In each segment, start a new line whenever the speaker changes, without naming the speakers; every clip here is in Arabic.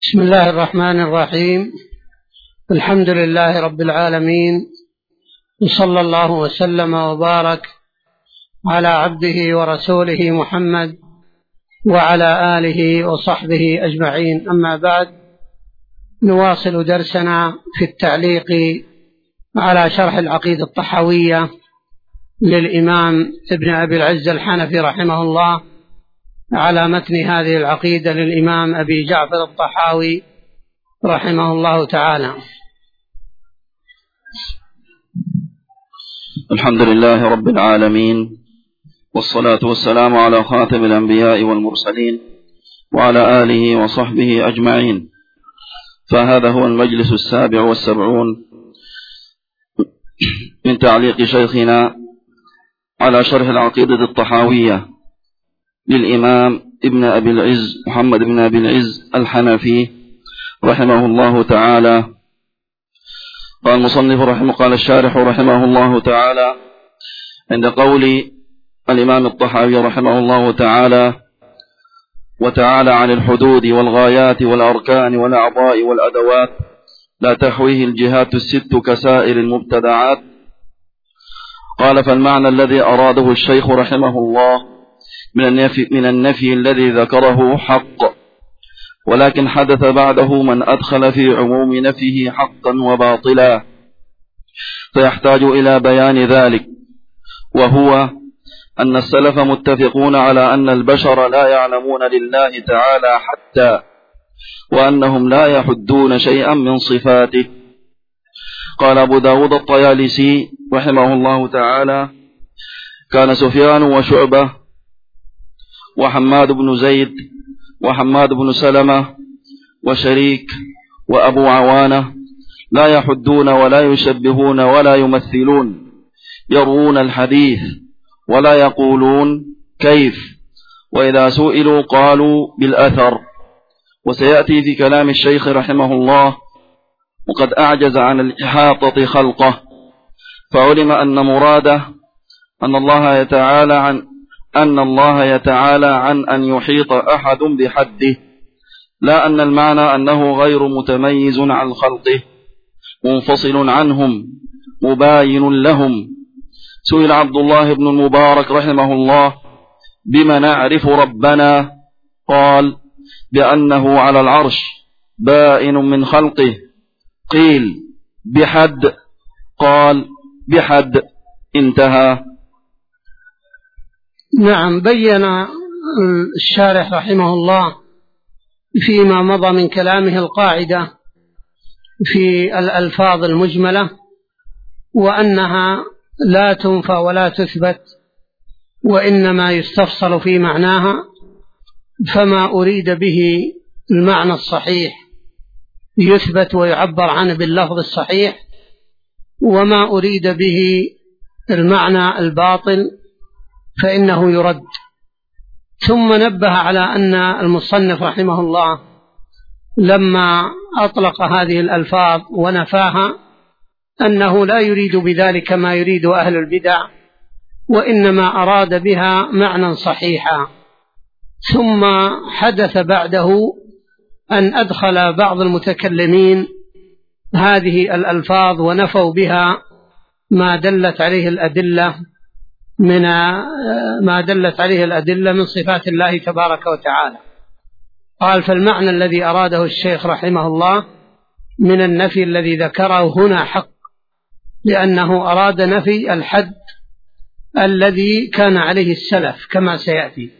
بسم الله الرحمن الرحيم. الحمد لله رب العالمين، وصلى الله وسلم وبارك على عبده ورسوله محمد وعلى آله وصحبه أجمعين. أما بعد، نواصل درسنا في التعليق على شرح العقيدة الطحاوية للإمام ابن أبي العز الحنفي رحمه الله على متن هذه العقيدة للإمام أبي جعفر الطحاوي رحمه الله تعالى.
الحمد لله رب العالمين، والصلاة والسلام على خاتم الأنبياء والمرسلين وعلى آله وصحبه أجمعين. فهذا هو المجلس 77 من تعليق شيخنا على شرح العقيدة الطحاوية للإمام ابن أبي العز محمد بن أبي العز الحنفي رحمه الله تعالى. قال المصنف قال الشارح رحمه الله تعالى: عند قول الإمام الطحاوي رحمه الله تعالى: وتعالى عن الحدود والغايات والأركان والأعضاء والأدوات لا تحويه الجهات الست كسائر المبتدعات. قال: فالمعنى الذي أراده الشيخ رحمه الله من النفي الذي ذكره حق، ولكن حدث بعده من أدخل في عموم نفيه حقا وباطلا، فيحتاج إلى بيان ذلك، وهو أن السلف متفقون على أن البشر لا يعلمون لله تعالى حتى، وأنهم لا يحدون شيئا من صفاته. قال أبو داود الطيالسي رحمه الله تعالى: كان سفيان وشعبة وحماد بن زيد وحماد بن سلمة وشريك وأبو عوانة لا يحدون ولا يشبهون ولا يمثلون، يروون الحديث ولا يقولون كيف، وإذا سئلوا قالوا بالأثر. وسيأتي في كلام الشيخ رحمه الله: وقد أعجز عن الإحاطة خلقه، فعلم أن مراده أن الله يتعالى عن أن يحيط أحد بحده، لا أن المعنى أنه غير متميز عن خلقه، منفصل عنهم، مباين لهم. سئل عبد الله بن المبارك رحمه الله: بما نعرف ربنا؟ قال: بأنه على العرش بائن من خلقه. قيل: بحد؟ قال: بحد. انتهى.
نعم، بين الشارح رحمه الله فيما مضى من كلامه القاعدة في الألفاظ المجملة، وأنها لا تنفى ولا تثبت، وإنما يستفصل في معناها، فما أريد به المعنى الصحيح يثبت ويعبر عنه باللفظ الصحيح، وما أريد به المعنى الباطل فإنه يرد. ثم نبه على أن المصنف رحمه الله لما أطلق هذه الألفاظ ونفاها أنه لا يريد بذلك ما يريد أهل البدع، وإنما أراد بها معنى صحيحا. ثم حدث بعده أن أدخل بعض المتكلمين هذه الألفاظ ونفوا بها ما دلت عليه الأدلة من صفات الله تبارك وتعالى. قال: فالمعنى الذي أراده الشيخ رحمه الله من النفي الذي ذكره هنا حق، لأنه أراد نفي الحد الذي كان عليه السلف كما سيأتي.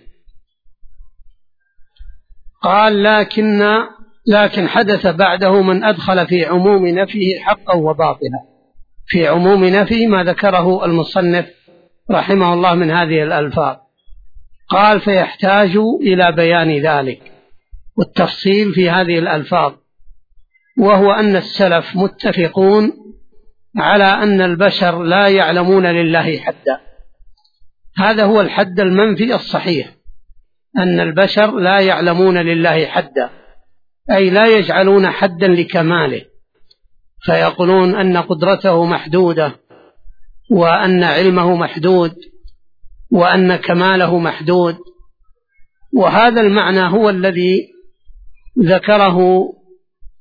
قال: لكن حدث بعده من أدخل في عموم نفيه حقا وباطلا، في عموم نفي ما ذكره المصنف رحمه الله من هذه الألفاظ. قال: فيحتاج إلى بيان ذلك والتفصيل في هذه الألفاظ، وهو أن السلف متفقون على أن البشر لا يعلمون لله حدا. هذا هو الحد المنفي الصحيح، أن البشر لا يعلمون لله حدا، أي لا يجعلون حدا لكماله، فيقولون أن قدرته محدودة، وأن علمه محدود، وأن كماله محدود. وهذا المعنى هو الذي ذكره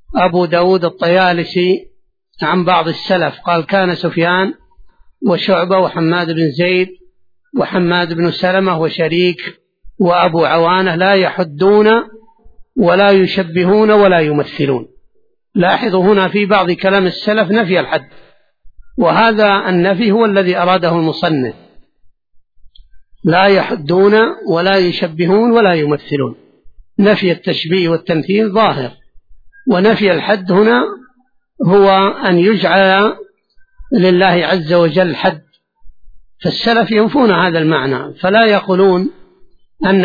أبو داود الطيالسي عن بعض السلف قال: كان سفيان وشعبة وحماد بن زيد وحماد بن سلمة وشريك وأبو عوانة لا يحدون ولا يشبهون ولا يمثلون. لاحظوا هنا في بعض كلام السلف نفي الحد، وهذا النفي هو الذي أراده المصنف: لا يحدون ولا يشبهون ولا يمثلون. نفي التشبيه والتمثيل ظاهر، ونفي الحد هنا هو أن يجعل لله عز وجل حد، فالسلف ينفون هذا المعنى، فلا يقولون أن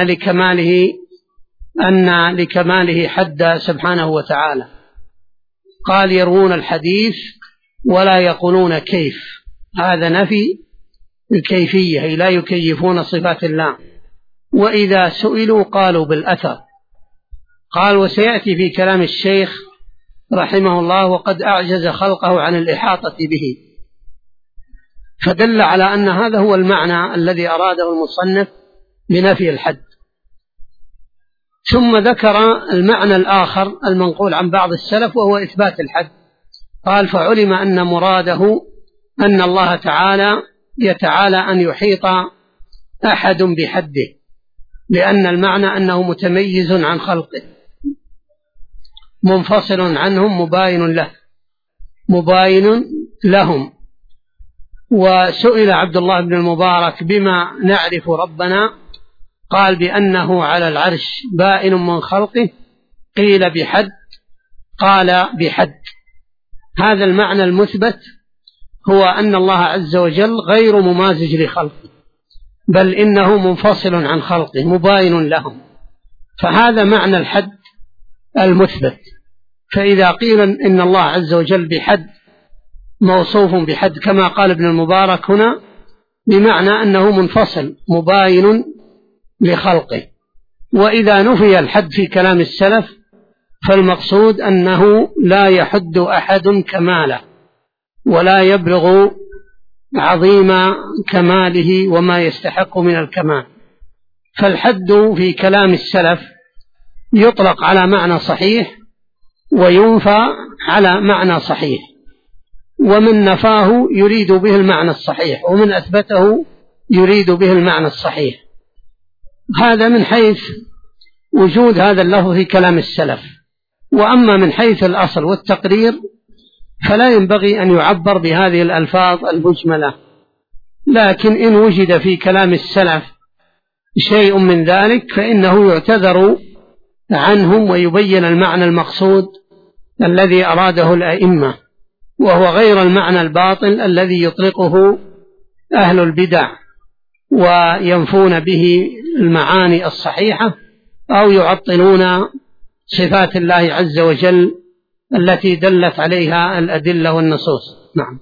لكماله حد سبحانه وتعالى. قال: يروون الحديث ولا يقولون كيف، هذا نفي الكيفية، لا يكيفون صفات الله. وإذا سئلوا قالوا بالأثر. قال: وسيأتي في كلام الشيخ رحمه الله: وقد أعجز خلقه عن الإحاطة به. فدل على أن هذا هو المعنى الذي أراده المصنف بنفي الحد. ثم ذكر المعنى الآخر المنقول عن بعض السلف وهو إثبات الحد. قال: فعلم أن مراده أن الله تعالى يتعالى أن يحيط أحد بحده، لأن المعنى أنه متميز عن خلقه، منفصل عنهم، مباين لهم. وسئل عبد الله بن المبارك: بما نعرف ربنا؟ قال: بأنه على العرش بائن من خلقه. قيل: بحد؟ قال: بحد. هذا المعنى المثبت هو أن الله عز وجل غير ممازج لخلقه، بل إنه منفصل عن خلقه، مباين لهم، فهذا معنى الحد المثبت. فإذا قيل إن الله عز وجل بحد، موصوف بحد كما قال ابن المبارك هنا، بمعنى أنه منفصل مباين لخلقه. وإذا نفي الحد في كلام السلف فالمقصود أنه لا يحد أحد كماله، ولا يبلغ عظيم كماله وما يستحق من الكمال. فالحد في كلام السلف يطلق على معنى صحيح وينفى على معنى صحيح، ومن نفاه يريد به المعنى الصحيح، ومن أثبته يريد به المعنى الصحيح. هذا من حيث وجود هذا اللفظ في كلام السلف. وأما من حيث الأصل والتقرير فلا ينبغي أن يعبر بهذه الألفاظ المجملة، لكن إن وجد في كلام السلف شيء من ذلك فإنه يعتذر عنهم ويبين المعنى المقصود الذي أراده الأئمة، وهو غير المعنى الباطل الذي يطلقه أهل البدع وينفون به المعاني الصحيحة أو يعطلون صفات الله عز وجل التي دلت عليها الأدلة والنصوص. نعم.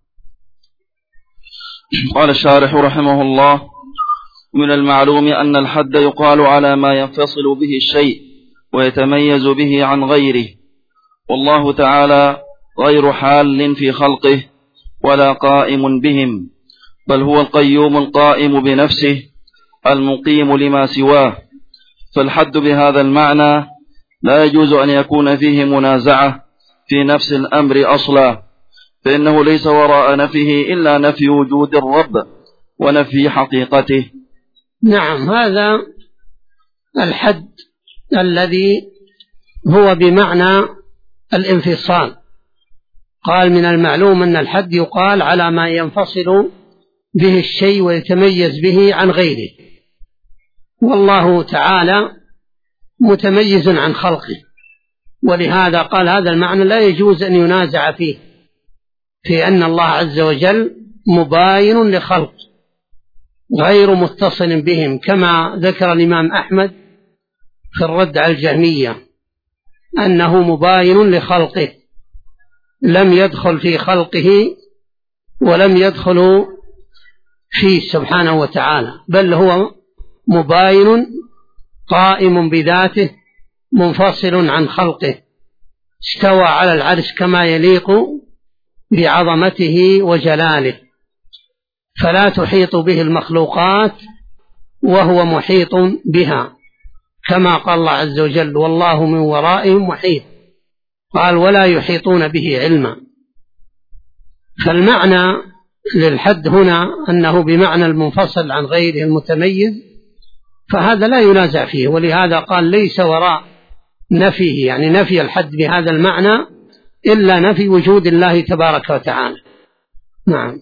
قال الشارح رحمه الله: من المعلوم أن الحد يقال على ما ينفصل به الشيء ويتميز به عن غيره، والله تعالى غير حال في خلقه ولا قائم بهم، بل هو القيوم القائم بنفسه المقيم لما سواه. فالحد بهذا المعنى لا يجوز أن يكون فيه منازعة في نفس الأمر أصلا، فإنه ليس وراء نفيه إلا نفي وجود الرب ونفي حقيقته.
نعم، هذا الحد الذي هو بمعنى الانفصال. قال: من المعلوم أن الحد يقال على ما ينفصل به الشيء ويتميز به عن غيره، والله تعالى متميز عن خلقه، ولهذا قال هذا المعنى لا يجوز أن ينازع فيه، في أن الله عز وجل مباين لخلق غير متصل بهم، كما ذكر الإمام أحمد في الرد على الجهمية أنه مباين لخلقه، لم يدخل في خلقه ولم يدخل فيه سبحانه وتعالى، بل هو مباين قائم بذاته منفصل عن خلقه، استوى على العرش كما يليق بعظمته وجلاله، فلا تحيط به المخلوقات وهو محيط بها، كما قال الله عز وجل: والله من ورائهم محيط. قال ولا يحيطون به علما. فالمعنى للحد هنا أنه بمعنى المنفصل عن غيره المتميز، فهذا لا ينازع فيه، ولهذا قال ليس وراء نفيه، يعني نفي الحد بهذا المعنى إلا نفي وجود الله تبارك وتعالى. نعم.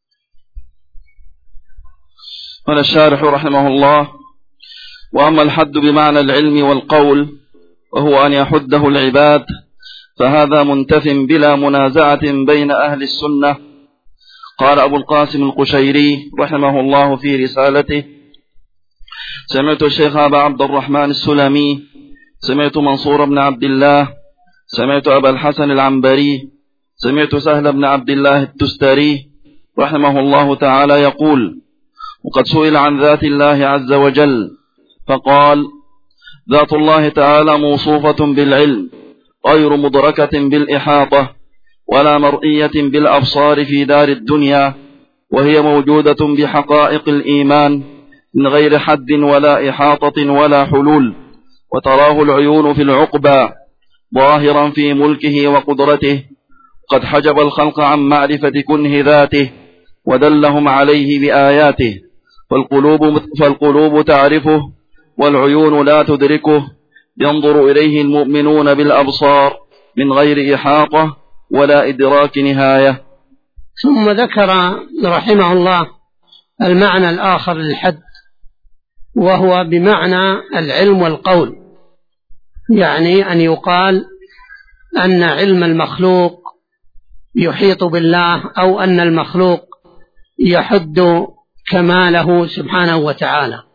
قال الشارح رحمه الله: وأما الحد بمعنى العلم والقول وهو أن يحده العباد فهذا منتف بلا منازعة بين أهل السنة. قال أبو القاسم القشيري رحمه الله في رسالته: سمعت الشيخ أبا عبد الرحمن السلمي، سمعت منصور بن عبد الله، سمعت أبا الحسن العنبري، سمعت سهل بن عبد الله التستري رحمه الله تعالى يقول: وقد سئل عن ذات الله عز وجل فقال: ذات الله تعالى موصوفة بالعلم غير مدركة بالإحاطة ولا مرئية بالأبصار في دار الدنيا، وهي موجودة بحقائق الإيمان من غير حد ولا إحاطة ولا حلول، وتراه العيون في العقبى ظاهرا في ملكه وقدرته، قد حجب الخلق عن معرفة كنه ذاته ودلهم عليه بآياته، فالقلوب تعرفه والعيون لا تدركه، ينظر إليه المؤمنون بالأبصار من غير إحاطة ولا إدراك نهاية.
ثم ذكر رحمه الله المعنى الآخر للحد، وهو بمعنى العلم والقول، يعني أن يقال أن علم المخلوق يحيط بالله، أو أن المخلوق يحد كماله سبحانه وتعالى،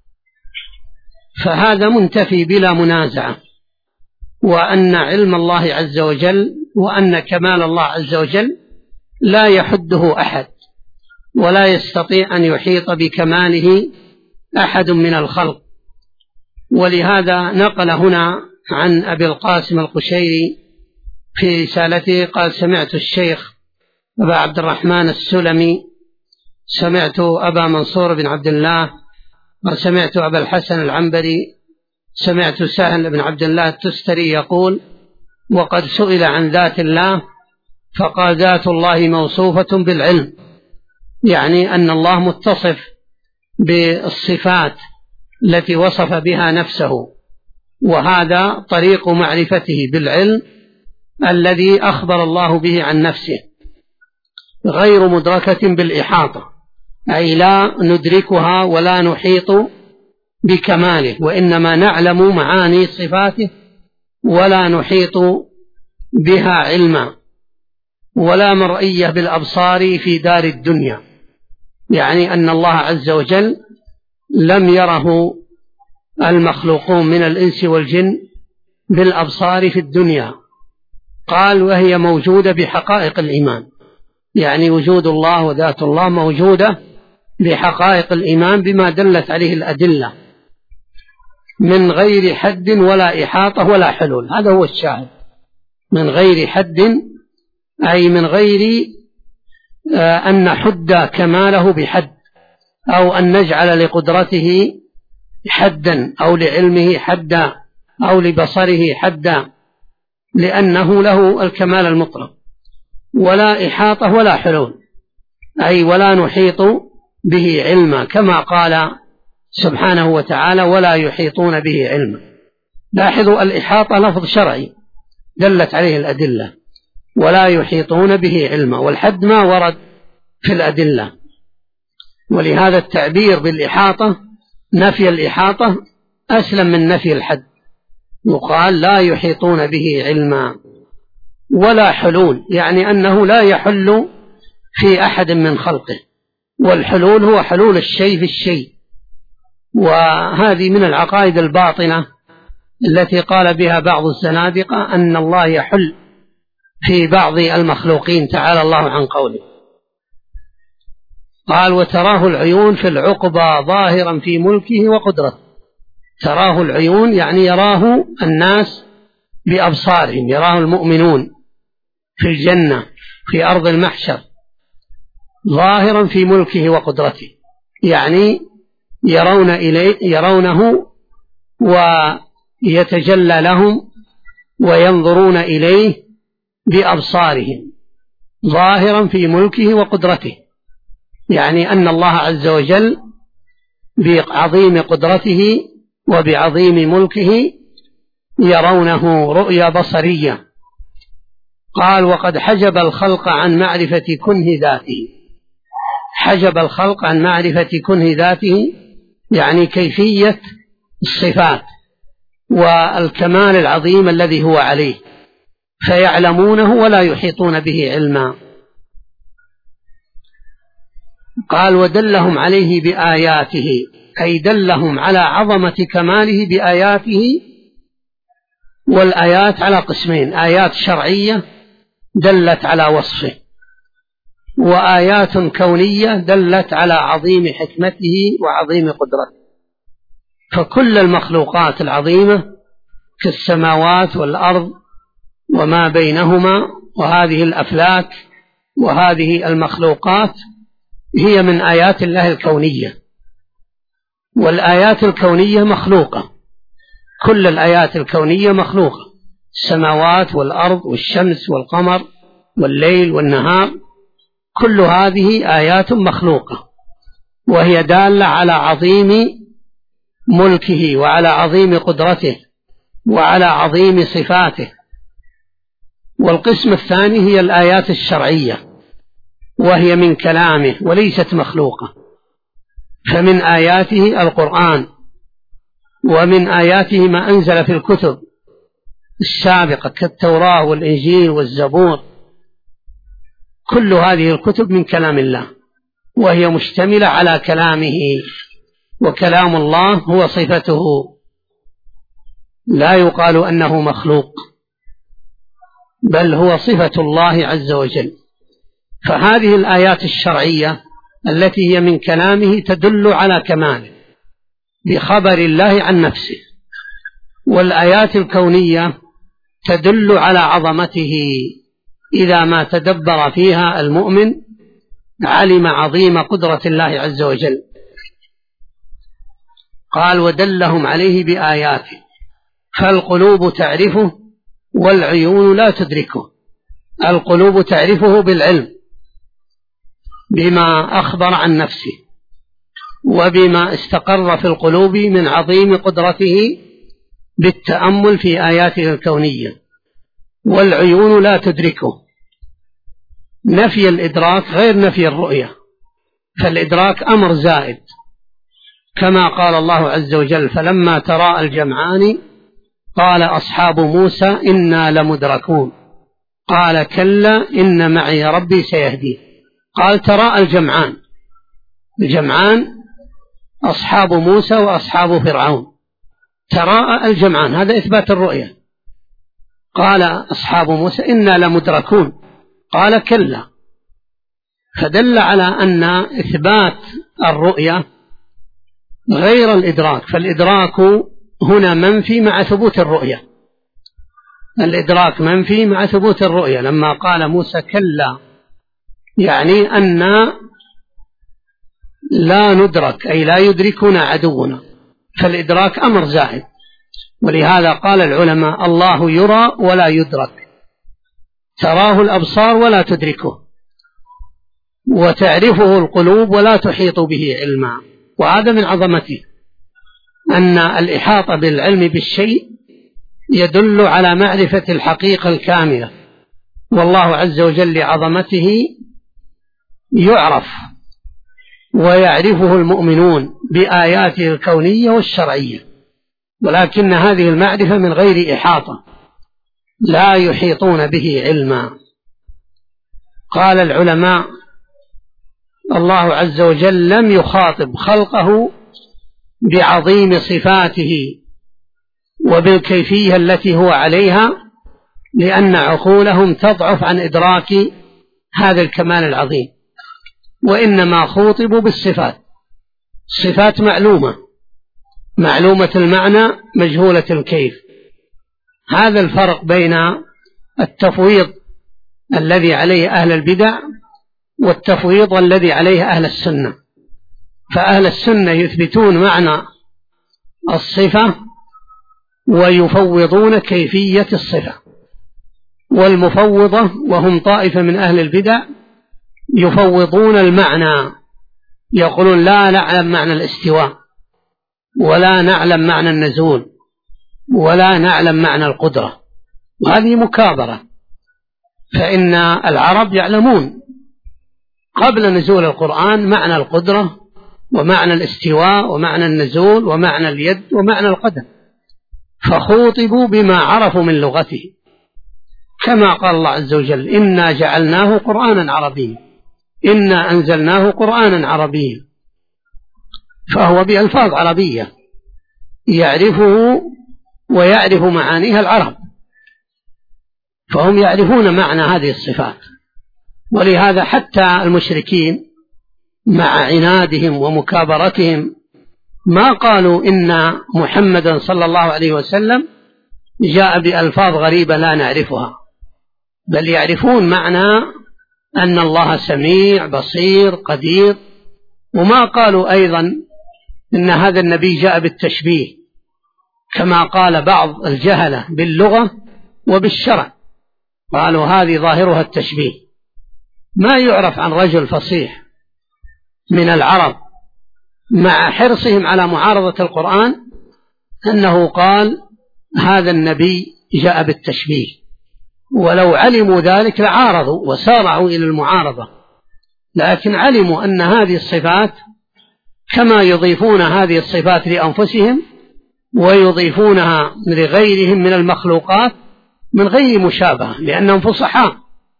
فهذا منتفي بلا منازعة. وأن علم الله عز وجل وأن كمال الله عز وجل لا يحده أحد، ولا يستطيع أن يحيط بكماله أحد من الخلق. ولهذا نقل هنا عن أبي القاسم القشيري في رسالته قال: سمعت الشيخ أبا عبد الرحمن السلمي، سمعت أبا منصور بن عبد الله، وسمعت أبا الحسن العنبري، سمعت سهل بن عبد الله التستري يقول: وقد سئل عن ذات الله فقال: ذات الله موصوفة بالعلم، يعني أن الله متصف بالصفات التي وصف بها نفسه، وهذا طريق معرفته بالعلم الذي أخبر الله به عن نفسه، غير مدركة بالإحاطة، أي لا ندركها ولا نحيط بكماله، وإنما نعلم معاني صفاته ولا نحيط بها علما، ولا مرئية بالأبصار في دار الدنيا، يعني أن الله عز وجل لم يره المخلوقون من الإنس والجن بالأبصار في الدنيا. قال: وهي موجودة بحقائق الإيمان، يعني وجود الله وذات الله موجودة بحقائق الإيمان بما دلت عليه الأدلة، من غير حد ولا إحاطة ولا حلول. هذا هو الشاهد، من غير حد أي من غير أن نحد كماله بحد، أو أن نجعل لقدرته حدا، أو لعلمه حدا، أو لبصره حدا، لأنه له الكمال المطلق. ولا إحاطة ولا حلول، أي ولا نحيط به علما، كما قال سبحانه وتعالى: ولا يحيطون به علما. لاحظوا الإحاطة لفظ شرعي دلت عليه الأدلة، ولا يحيطون به علما، والحد ما ورد في الأدلة، ولهذا التعبير بالإحاطة نفي الإحاطة أسلم من نفي الحد، يقال لا يحيطون به علما. ولا حلول، يعني أنه لا يحل في أحد من خلقه، والحلول هو حلول الشيء في الشيء، وهذه من العقائد الباطنة التي قال بها بعض الزنادقة أن الله يحل في بعض المخلوقين تعالى الله عن قوله. قال: وتراه العيون في العقبى ظاهرا في ملكه وقدرته. تراه العيون يعني يراه الناس بأبصارهم، يراه المؤمنون في الجنة في أرض المحشر ظاهرا في ملكه وقدرته، يعني يرونه ويتجلى لهم وينظرون إليه بأبصارهم ظاهرا في ملكه وقدرته، يعني أن الله عز وجل بعظيم قدرته وبعظيم ملكه يرونه رؤيا بصرية. قال وقد حجب الخلق عن معرفة كنه ذاته. حجب الخلق عن معرفة كنه ذاته يعني كيفية الصفات والكمال العظيم الذي هو عليه، فيعلمونه ولا يحيطون به علما. قال ودلهم عليه بآياته، أي دلهم على عظمة كماله بآياته. والآيات على قسمين: آيات شرعية دلت على وصفه، وآيات كونية دلت على عظيم حكمته وعظيم قدرته. فكل المخلوقات العظيمة كالسماوات والأرض وما بينهما وهذه الأفلاك وهذه المخلوقات هي من آيات الله الكونية. والآيات الكونية مخلوقة، كل الآيات الكونية مخلوقة، السماوات والأرض والشمس والقمر والليل والنهار، كل هذه آيات مخلوقة، وهي دالة على عظيم ملكه وعلى عظيم قدرته وعلى عظيم صفاته. والقسم الثاني هي الآيات الشرعية، وهي من كلامه وليست مخلوقة. فمن آياته القرآن، ومن آياته ما أنزل في الكتب السابقة كالتوراة والإنجيل والزبور، كل هذه الكتب من كلام الله، وهي مشتملة على كلامه. وكلام الله هو صفته، لا يقال أنه مخلوق، بل هو صفة الله عز وجل. فهذه الآيات الشرعية التي هي من كلامه تدل على كماله بخبر الله عن نفسه، والآيات الكونية تدل على عظمته. إذا ما تدبر فيها المؤمن علم عظيم قدرة الله عز وجل. قال ودلهم عليه بآياته، فالقلوب تعرفه والعيون لا تدركه. القلوب تعرفه بالعلم بما أخبر عن نفسه وبما استقر في القلوب من عظيم قدرته بالتأمل في آياته الكونية، والعيون لا تدركه. نفي الإدراك غير نفي الرؤية، فالإدراك أمر زائد، كما قال الله عز وجل فلما تراءى الجمعان قال أصحاب موسى إنا لمدركون قال كلا إن معي ربي سيهدين. قال تراءى الجمعان، الجمعان أصحاب موسى وأصحاب فرعون، تراءى الجمعان، هذا إثبات الرؤية. قال أصحاب موسى إنا لمدركون قال كلا، فدل على أن إثبات الرؤية غير الإدراك. فالإدراك هنا منفي مع ثبوت الرؤية، الإدراك منفي مع ثبوت الرؤية. لما قال موسى كلا يعني أن لا ندرك، أي لا يدركنا عدونا، فالإدراك أمر زائد. ولهذا قال العلماء الله يرى ولا يدرك، تراه الأبصار ولا تدركه، وتعرفه القلوب ولا تحيط به علما. وهذا من عظمته، أن الإحاطة بالعلم بالشيء يدل على معرفة الحقيقة الكاملة، والله عز وجل لعظمته يعرف ويعرفه المؤمنون بآياته الكونية والشرعية، ولكن هذه المعرفة من غير إحاطة، لا يحيطون به علما. قال العلماء الله عز وجل لم يخاطب خلقه بعظيم صفاته وبالكيفية التي هو عليها، لأن عقولهم تضعف عن إدراك هذا الكمال العظيم، وإنما خوطبوا بالصفات. صفات معلومة المعنى مجهولة الكيف. هذا الفرق بين التفويض الذي عليه أهل البدع والتفويض الذي عليه أهل السنة. فأهل السنة يثبتون معنى الصفة ويفوضون كيفية الصفة. والمفوضة وهم طائفة من أهل البدع يفوضون المعنى، يقولون لا نعلم معنى الاستواء، ولا نعلم معنى النزول، ولا نعلم معنى القدرة، وهذه مكابرة. فإن العرب يعلمون قبل نزول القرآن معنى القدرة ومعنى الاستواء ومعنى النزول ومعنى اليد ومعنى القدم، فخوطبوا بما عرفوا من لغته، كما قال الله عز وجل: إنا جعلناه قرآنا عربيا، إنا أنزلناه قرآنا عربيا، فهو بألفاظ عربية يعرفه ويعرف معانيها العرب، فهم يعرفون معنى هذه الصفات. ولهذا حتى المشركين مع عنادهم ومكابرتهم ما قالوا إن محمدا صلى الله عليه وسلم جاء بألفاظ غريبة لا نعرفها، بل يعرفون معنى أن الله سميع بصير قدير. وما قالوا أيضا إن هذا النبي جاء بالتشبيه كما قال بعض الجهلة باللغة وبالشرع، قالوا هذه ظاهرها التشبيه. ما يعرف عن رجل فصيح من العرب مع حرصهم على معارضة القرآن أنه قال هذا النبي جاء بالتشبيه، ولو علموا ذلك لعارضوا وسارعوا إلى المعارضة، لكن علموا أن هذه الصفات كما يضيفون هذه الصفات لأنفسهم ويضيفونها لغيرهم من المخلوقات من غير مشابهة، لأنهم فصحاء،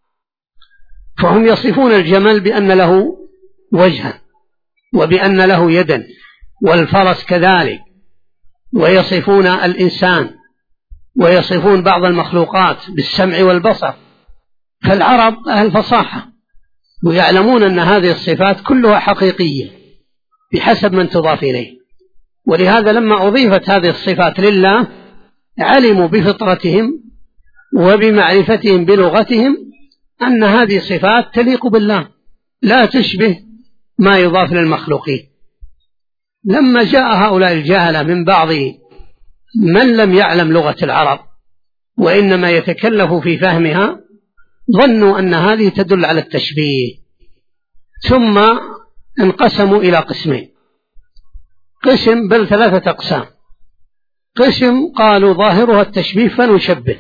فهم يصفون الجمل بأن له وجها وبأن له يدا، والفرس كذلك، ويصفون الإنسان ويصفون بعض المخلوقات بالسمع والبصر. فالعرب أهل فصاحة ويعلمون أن هذه الصفات كلها حقيقية بحسب من تضاف إليه، ولهذا لما أضيفت هذه الصفات لله علموا بفطرتهم وبمعرفتهم بلغتهم أن هذه صفات تليق بالله لا تشبه ما يضاف للمخلوقين. لما جاء هؤلاء الجهلة من بعض من لم يعلم لغة العرب وإنما يتكلف في فهمها ظنوا أن هذه تدل على التشبيه، ثم انقسموا إلى قسمين، قسم بل 3 أقسام. قسم قالوا ظاهرها التشبيه فنشبه،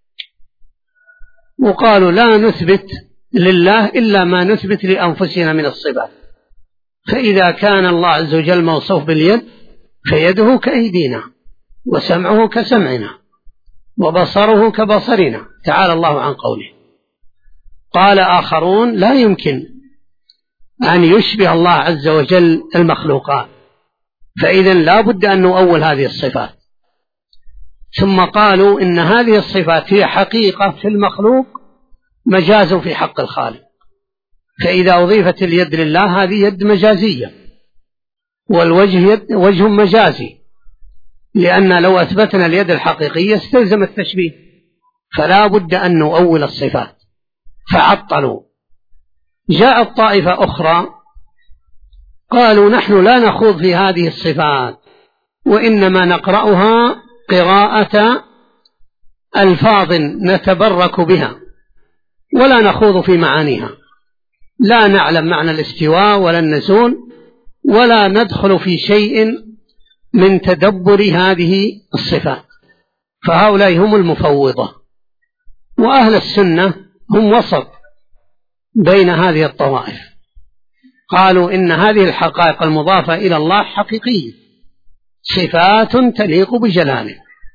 وقالوا لا نثبت لله إلا ما نثبت لأنفسنا من الصفات، فإذا كان الله عز وجل موصوف باليد فيده كأيدينا، وسمعه كسمعنا، وبصره كبصرنا، تعالى الله عن قوله. قال آخرون لا يمكن أن يشبه الله عز وجل المخلوقات، فإذا لا بد أن نؤول هذه الصفات. ثم قالوا إن هذه الصفات هي حقيقة في المخلوق مجاز في حق الخالق، فإذا أضيفت اليد لله هذه يد مجازية، والوجه وجه مجازي، لأن لو أثبتنا اليد الحقيقية استلزم التشبيه، فلا بد أن نؤول الصفات، فعطلوا. جاءت طائفة أخرى قالوا نحن لا نخوض في هذه الصفات، وإنما نقرأها قراءة ألفاظ نتبرك بها ولا نخوض في معانيها، لا نعلم معنى الاستواء ولا النزول، ولا ندخل في شيء من تدبر هذه الصفات. فهؤلاء هم المفوضة، وأهل السنة هم وسط بين هذه الطوائف، قالوا إن هذه الحقائق المضافة إلى الله حقيقية، صفات تليق بجلاله،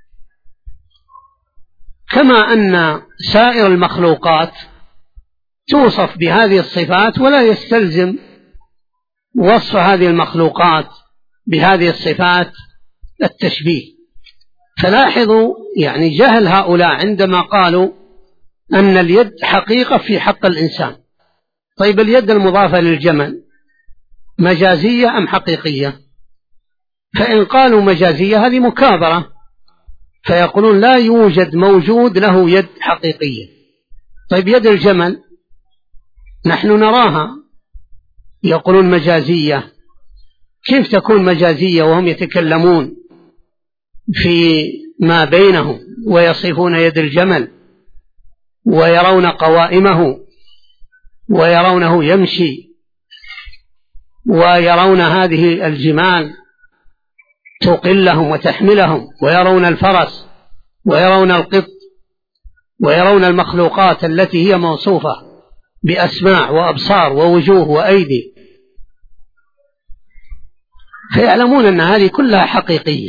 كما أن سائر المخلوقات توصف بهذه الصفات ولا يستلزم وصف هذه المخلوقات بهذه الصفات التشبيه. فلاحظوا يعني جهل هؤلاء عندما قالوا أن اليد حقيقة في حق الإنسان. طيب اليد المضافة للجمل مجازية أم حقيقية؟ فإن قالوا مجازية هذه مكابرة، فيقولون لا يوجد موجود له يد حقيقية. طيب يد الجمل نحن نراها، يقولون مجازية. كيف تكون مجازية وهم يتكلمون في ما بينهم ويصفون يد الجمل ويرون قوائمه ويرونه يمشي ويرون هذه الجمال تقلهم وتحملهم ويرون الفرس ويرون القط ويرون المخلوقات التي هي موصوفة بأسماع وأبصار ووجوه وأيدي، فيعلمون أن هذه كلها حقيقية،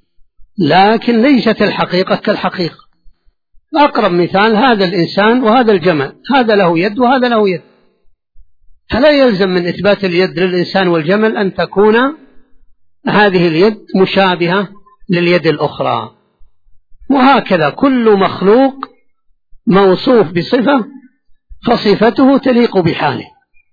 لكن ليست الحقيقة كالحقيقة. أقرب مثال هذا الإنسان وهذا الجمل، هذا له يد وهذا له يد، فلا يلزم من إثبات اليد للإنسان والجمل أن تكون هذه اليد مشابهة لليد الأخرى. وهكذا كل مخلوق موصوف بصفة فصفته تليق بحاله.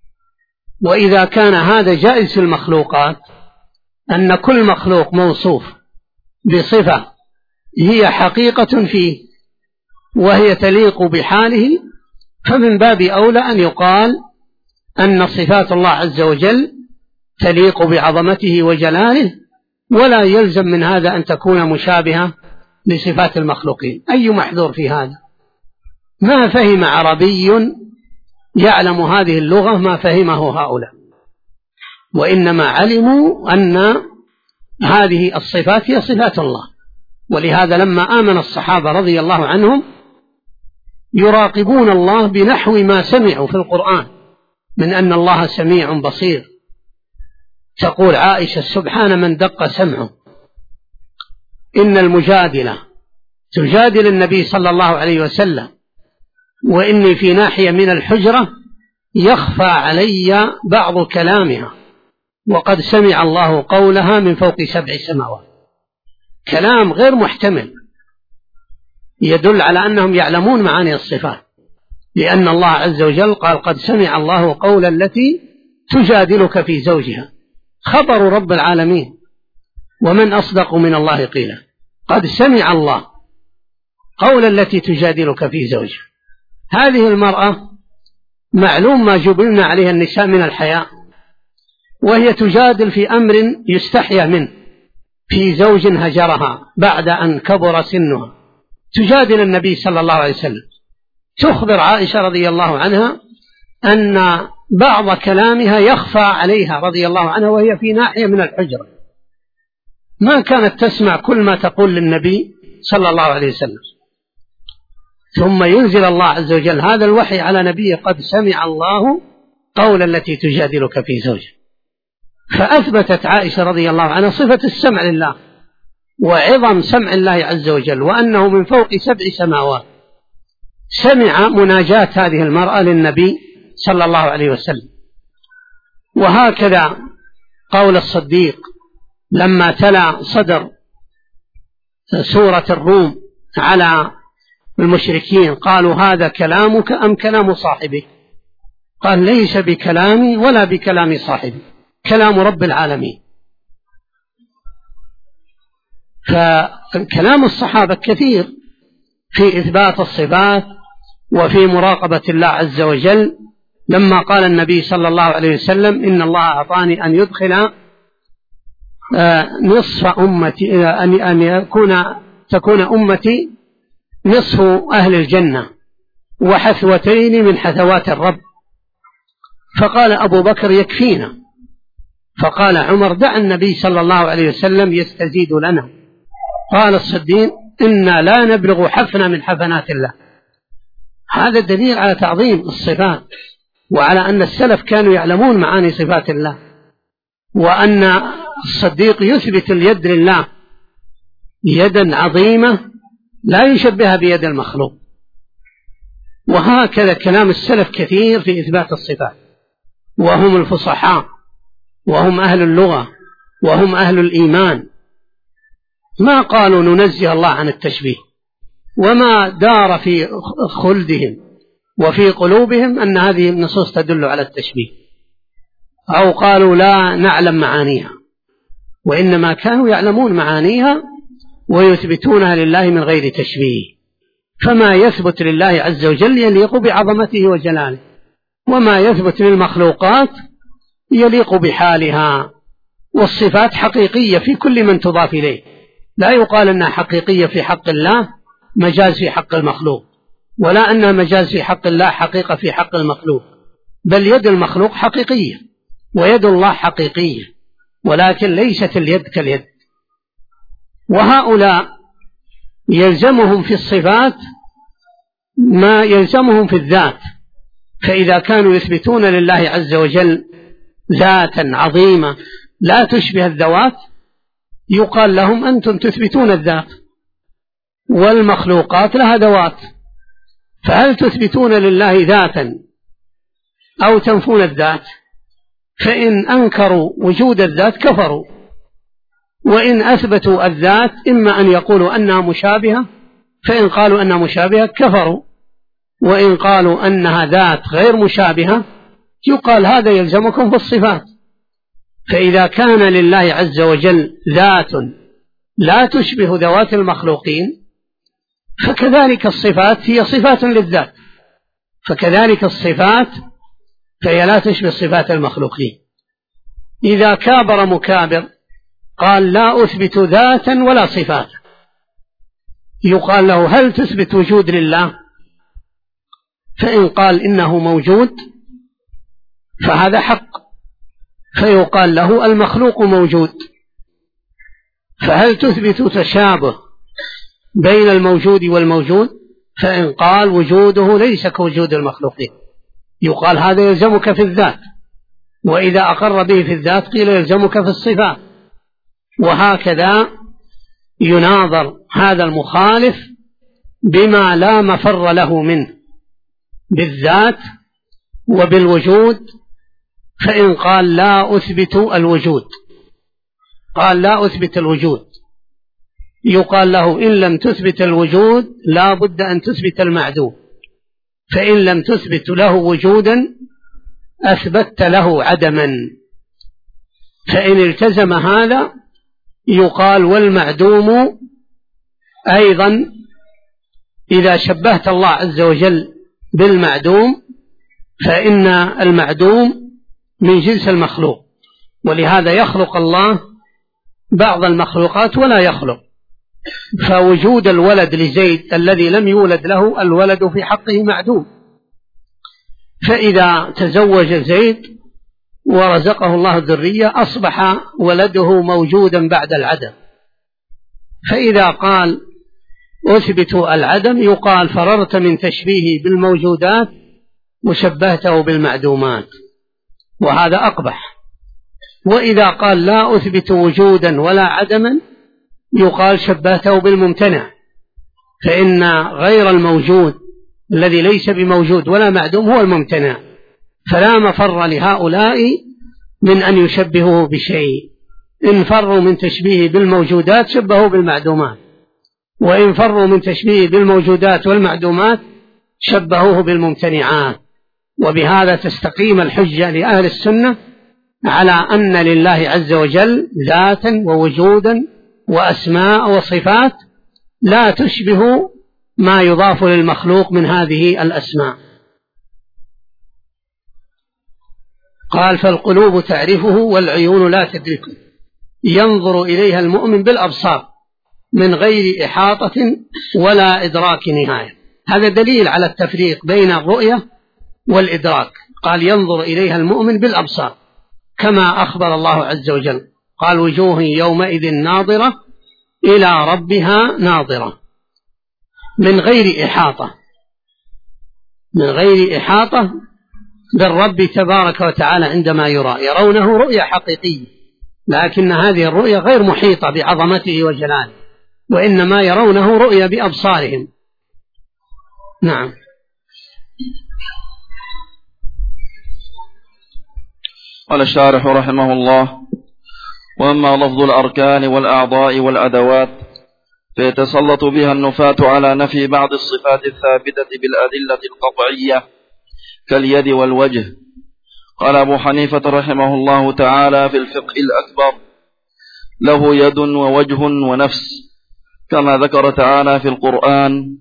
وإذا كان هذا جائز في المخلوقات أن كل مخلوق موصوف بصفة هي حقيقة فيه وهي تليق بحاله، فمن باب أولى أن يقال أن صفات الله عز وجل تليق بعظمته وجلاله، ولا يلزم من هذا أن تكون مشابهة لصفات المخلوقين. أي محذور في هذا؟ ما فهم عربي يعلم هذه اللغة ما فهمه هؤلاء، وإنما علموا أن هذه الصفات هي صفات الله. ولهذا لما آمن الصحابة رضي الله عنهم يراقبون الله بنحو ما سمعوا في القرآن من أن الله سميع بصير. تقول عائشة: سبحان من دق سمعه، إن المجادلة تجادل النبي صلى الله عليه وسلم وإني في ناحية من الحجرة يخفى علي بعض كلامها وقد سمع الله قولها من فوق 7 سماوات. كلام غير محتمل يدل على أنهم يعلمون معاني الصفات، لأن الله عز وجل قال: قد سمع الله قول التي تجادلك في زوجها. خبر رب العالمين، ومن أصدق من الله قيلا. قد سمع الله قول التي تجادلك في زوجها. هذه المرأة معلوم ما جبلنا عليها النساء من الحياء، وهي تجادل في أمر يستحيا منه، في زوج هجرها بعد أن كبر سنها، تجادل النبي صلى الله عليه وسلم. تخبر عائشة رضي الله عنها أن بعض كلامها يخفى عليها رضي الله عنها وهي في ناحية من الحجرة، ما كانت تسمع كل ما تقول للنبي صلى الله عليه وسلم. ثم ينزل الله عز وجل هذا الوحي على نبيه: قد سمع الله قول التي تجادلك في زوجها. فأثبتت عائشة رضي الله عنها صفة السمع لله وعظم سمع الله عز وجل، وأنه من فوق 7 سماوات سمع مناجاة هذه المرأة للنبي صلى الله عليه وسلم. وهكذا قول الصديق لما تلا صدر سورة الروم على المشركين: قالوا هذا كلامك أم كلام صاحبك؟ قال: ليس بكلامي ولا بكلام صاحبي، كلام رب العالمين. فكلام الصحابة كثير في إثبات الصفات وفي مراقبة الله عز وجل. لما قال النبي صلى الله عليه وسلم: إن الله أعطاني أن يدخل نصف أمتي، أن تكون أمتي نصف أهل الجنة وحثوتين من حثوات الرب. فقال أبو بكر: يكفينا. فقال عمر: دع النبي صلى الله عليه وسلم يستزيد لنا. قال الصديق: إنا لا نبلغ حفنة من حفنات الله. هذا دليل على تعظيم الصفات، وعلى أن السلف كانوا يعلمون معاني صفات الله، وأن الصديق يثبت اليد لله يدا عظيمة لا يشبهها بيد المخلوق. وهكذا كلام السلف كثير في إثبات الصفات، وهم الفصحاء وهم أهل اللغة وهم أهل الإيمان. ما قالوا ننزه الله عن التشبيه، وما دار في خلدهم وفي قلوبهم أن هذه النصوص تدل على التشبيه، أو قالوا لا نعلم معانيها، وإنما كانوا يعلمون معانيها ويثبتونها لله من غير تشبيه. فما يثبت لله عز وجل يليق بعظمته وجلاله، وما يثبت للمخلوقات يليق بحالها. والصفات حقيقية في كل من تضاف إليه، لا يقال أنها حقيقية في حق الله مجاز في حق المخلوق، ولا أنها مجاز في حق الله حقيقة في حق المخلوق، بل يد المخلوق حقيقية ويد الله حقيقية، ولكن ليست اليد كاليد. وهؤلاء يلزمهم في الصفات ما يلزمهم في الذات، فإذا كانوا يثبتون لله عز وجل ذاتا عظيمة لا تشبه الذوات يقال لهم أنتم تثبتون الذات والمخلوقات لها ذوات، فهل تثبتون لله ذاتا أو تنفون الذات؟ فإن أنكروا وجود الذات كفروا، وإن أثبتوا الذات إما أن يقولوا أنها مشابهة، فإن قالوا أنها مشابهة كفروا، وإن قالوا أنها ذات غير مشابهة يقال هذا يلزمكم في الصفات. فإذا كان لله عز وجل ذات لا تشبه ذوات المخلوقين فكذلك الصفات هي صفات للذات، فكذلك الصفات فهي لا تشبه صفات المخلوقين. إذا كابر مكابر قال لا أثبت ذاتا ولا صفات، يقال له هل تثبت وجود لله؟ فإن قال إنه موجود فهذا حق، فيقال له المخلوق موجود، فهل تثبت تشابه بين الموجود والموجود؟ فإن قال وجوده ليس كوجود المخلوقين يقال هذا يلزمك في الذات، وإذا أقر به في الذات قيل يلزمك في الصفات. وهكذا يناظر هذا المخالف بما لا مفر له منه بالذات وبالوجود. فإن قال لا أثبت الوجود، قال لا أثبت الوجود، يقال له إن لم تثبت الوجود لا بد أن تثبت المعدوم، فإن لم تثبت له وجودا أثبت له عدما، فإن التزم هذا يقال والمعدوم أيضا إذا شبهت الله عز وجل بالمعدوم فإن المعدوم من جنس المخلوق، ولهذا يخلق الله بعض المخلوقات ولا يخلق. فوجود الولد لزيد الذي لم يولد له الولد في حقه معدوم، فإذا تزوج زيد ورزقه الله الذرية أصبح ولده موجودا بعد العدم. فإذا قال أثبت العدم يقال فررت من تشبيهه بالموجودات وشبهته بالمعدومات، وهذا أقبح. وإذا قال لا أثبت وجودا ولا عدما يقال شبهته بالممتنع، فإن غير الموجود الذي ليس بموجود ولا معدوم هو الممتنع، فلا مفر لهؤلاء من أن يشبهوه بشيء. إن فروا من تشبيه بالموجودات شبهوا بالمعدومات، وإن فروا من تشبيه بالموجودات والمعدومات شبهوه بالممتنعات. وبهذا تستقيم الحجة لأهل السنة على أن لله عز وجل ذاتا ووجودا وأسماء وصفات لا تشبه ما يضاف للمخلوق من هذه الأسماء. قال فالقلوب تعرفه والعيون لا تدركه، ينظر إليها المؤمن بالأبصار من غير إحاطة ولا إدراك نهاية. هذا دليل على التفريق بين الرؤية والإدراك. قال ينظر إليها المؤمن بالأبصار كما أخبر الله عز وجل، قال وجوه يومئذ ناظرة إلى ربها ناظرة، من غير إحاطة، من غير إحاطة بالرب تبارك وتعالى عندما يرى، يرونه رؤية حقيقية، لكن هذه الرؤية غير محيطة بعظمته وجلاله، وإنما يرونه رؤية بأبصارهم. نعم.
قال الشارح رحمه الله: وأما لفظ الأركان والأعضاء والأدوات فيتسلط بها النفاة على نفي بعض الصفات الثابتة بالأدلة القطعية كاليد والوجه. قال أبو حنيفة رحمه الله تعالى في الفقه الأكبر: له يد ووجه ونفس، كما ذكر تعالى في القرآن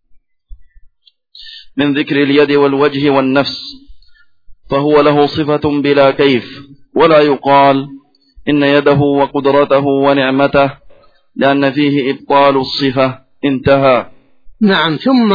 من ذكر اليد والوجه والنفس، فهو له صفة بلا كيف، ولا يقال إن يده وقدرته ونعمته لأن فيه إبطال الصفة. انتهى.
نعم. ثم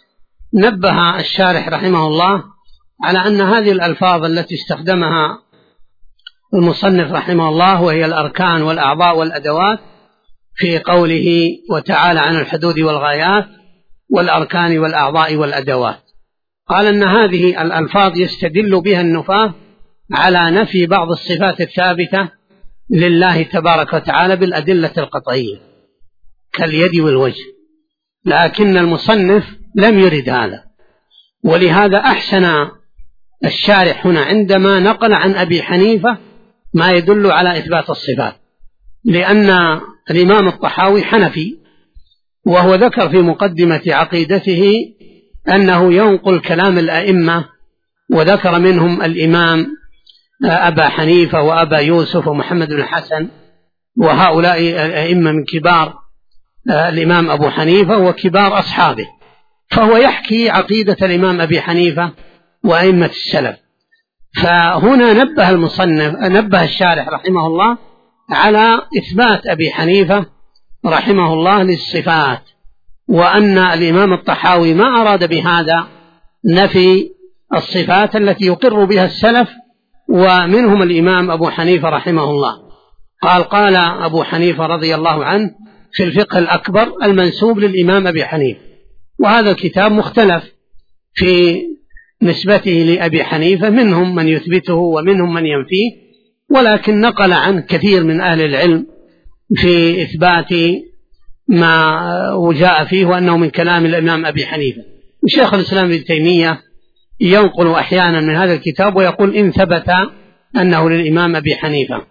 نبه الشارح رحمه الله على أن هذه الألفاظ التي استخدمها المصنف رحمه الله وهي الأركان والأعضاء والأدوات في قوله وتعالى عن الحدود والغايات والأركان والأعضاء والأدوات، قال أن هذه الألفاظ يستدل بها النفاة على نفي بعض الصفات الثابتة لله تبارك وتعالى بالأدلة القطعية كاليد والوجه، لكن المصنف لم يرد هذا، ولهذا أحسن الشارح هنا عندما نقل عن أبي حنيفة ما يدل على إثبات الصفات، لأن الإمام الطحاوي حنفي، وهو ذكر في مقدمة عقيدته أنه ينقل كلام الأئمة، وذكر منهم الإمام أبا حنيفة وأبا يوسف ومحمد بن الحسن، وهؤلاء الأئمة من كبار الإمام أبو حنيفة وكبار أصحابه، فهو يحكي عقيدة الإمام أبي حنيفة وأئمة السلف. فهنا نبه الشارح رحمه الله على إثبات أبي حنيفة رحمه الله للصفات، وأن الإمام الطحاوي ما أراد بهذا نفي الصفات التي يقر بها السلف، ومنهم الإمام أبو حنيفة رحمه الله. قال أبو حنيفة رضي الله عنه في الفقه الأكبر المنسوب للإمام أبي حنيفة، وهذا الكتاب مختلف في نسبته لأبي حنيفة، منهم من يثبته ومنهم من ينفيه، ولكن نقل عن كثير من أهل العلم في إثبات ما وجاء فيه وأنه من كلام الإمام أبي حنيفة. وشيخ الإسلام ابن تيمية ينقل أحيانا من هذا الكتاب ويقول إن ثبت أنه للإمام أبي حنيفة.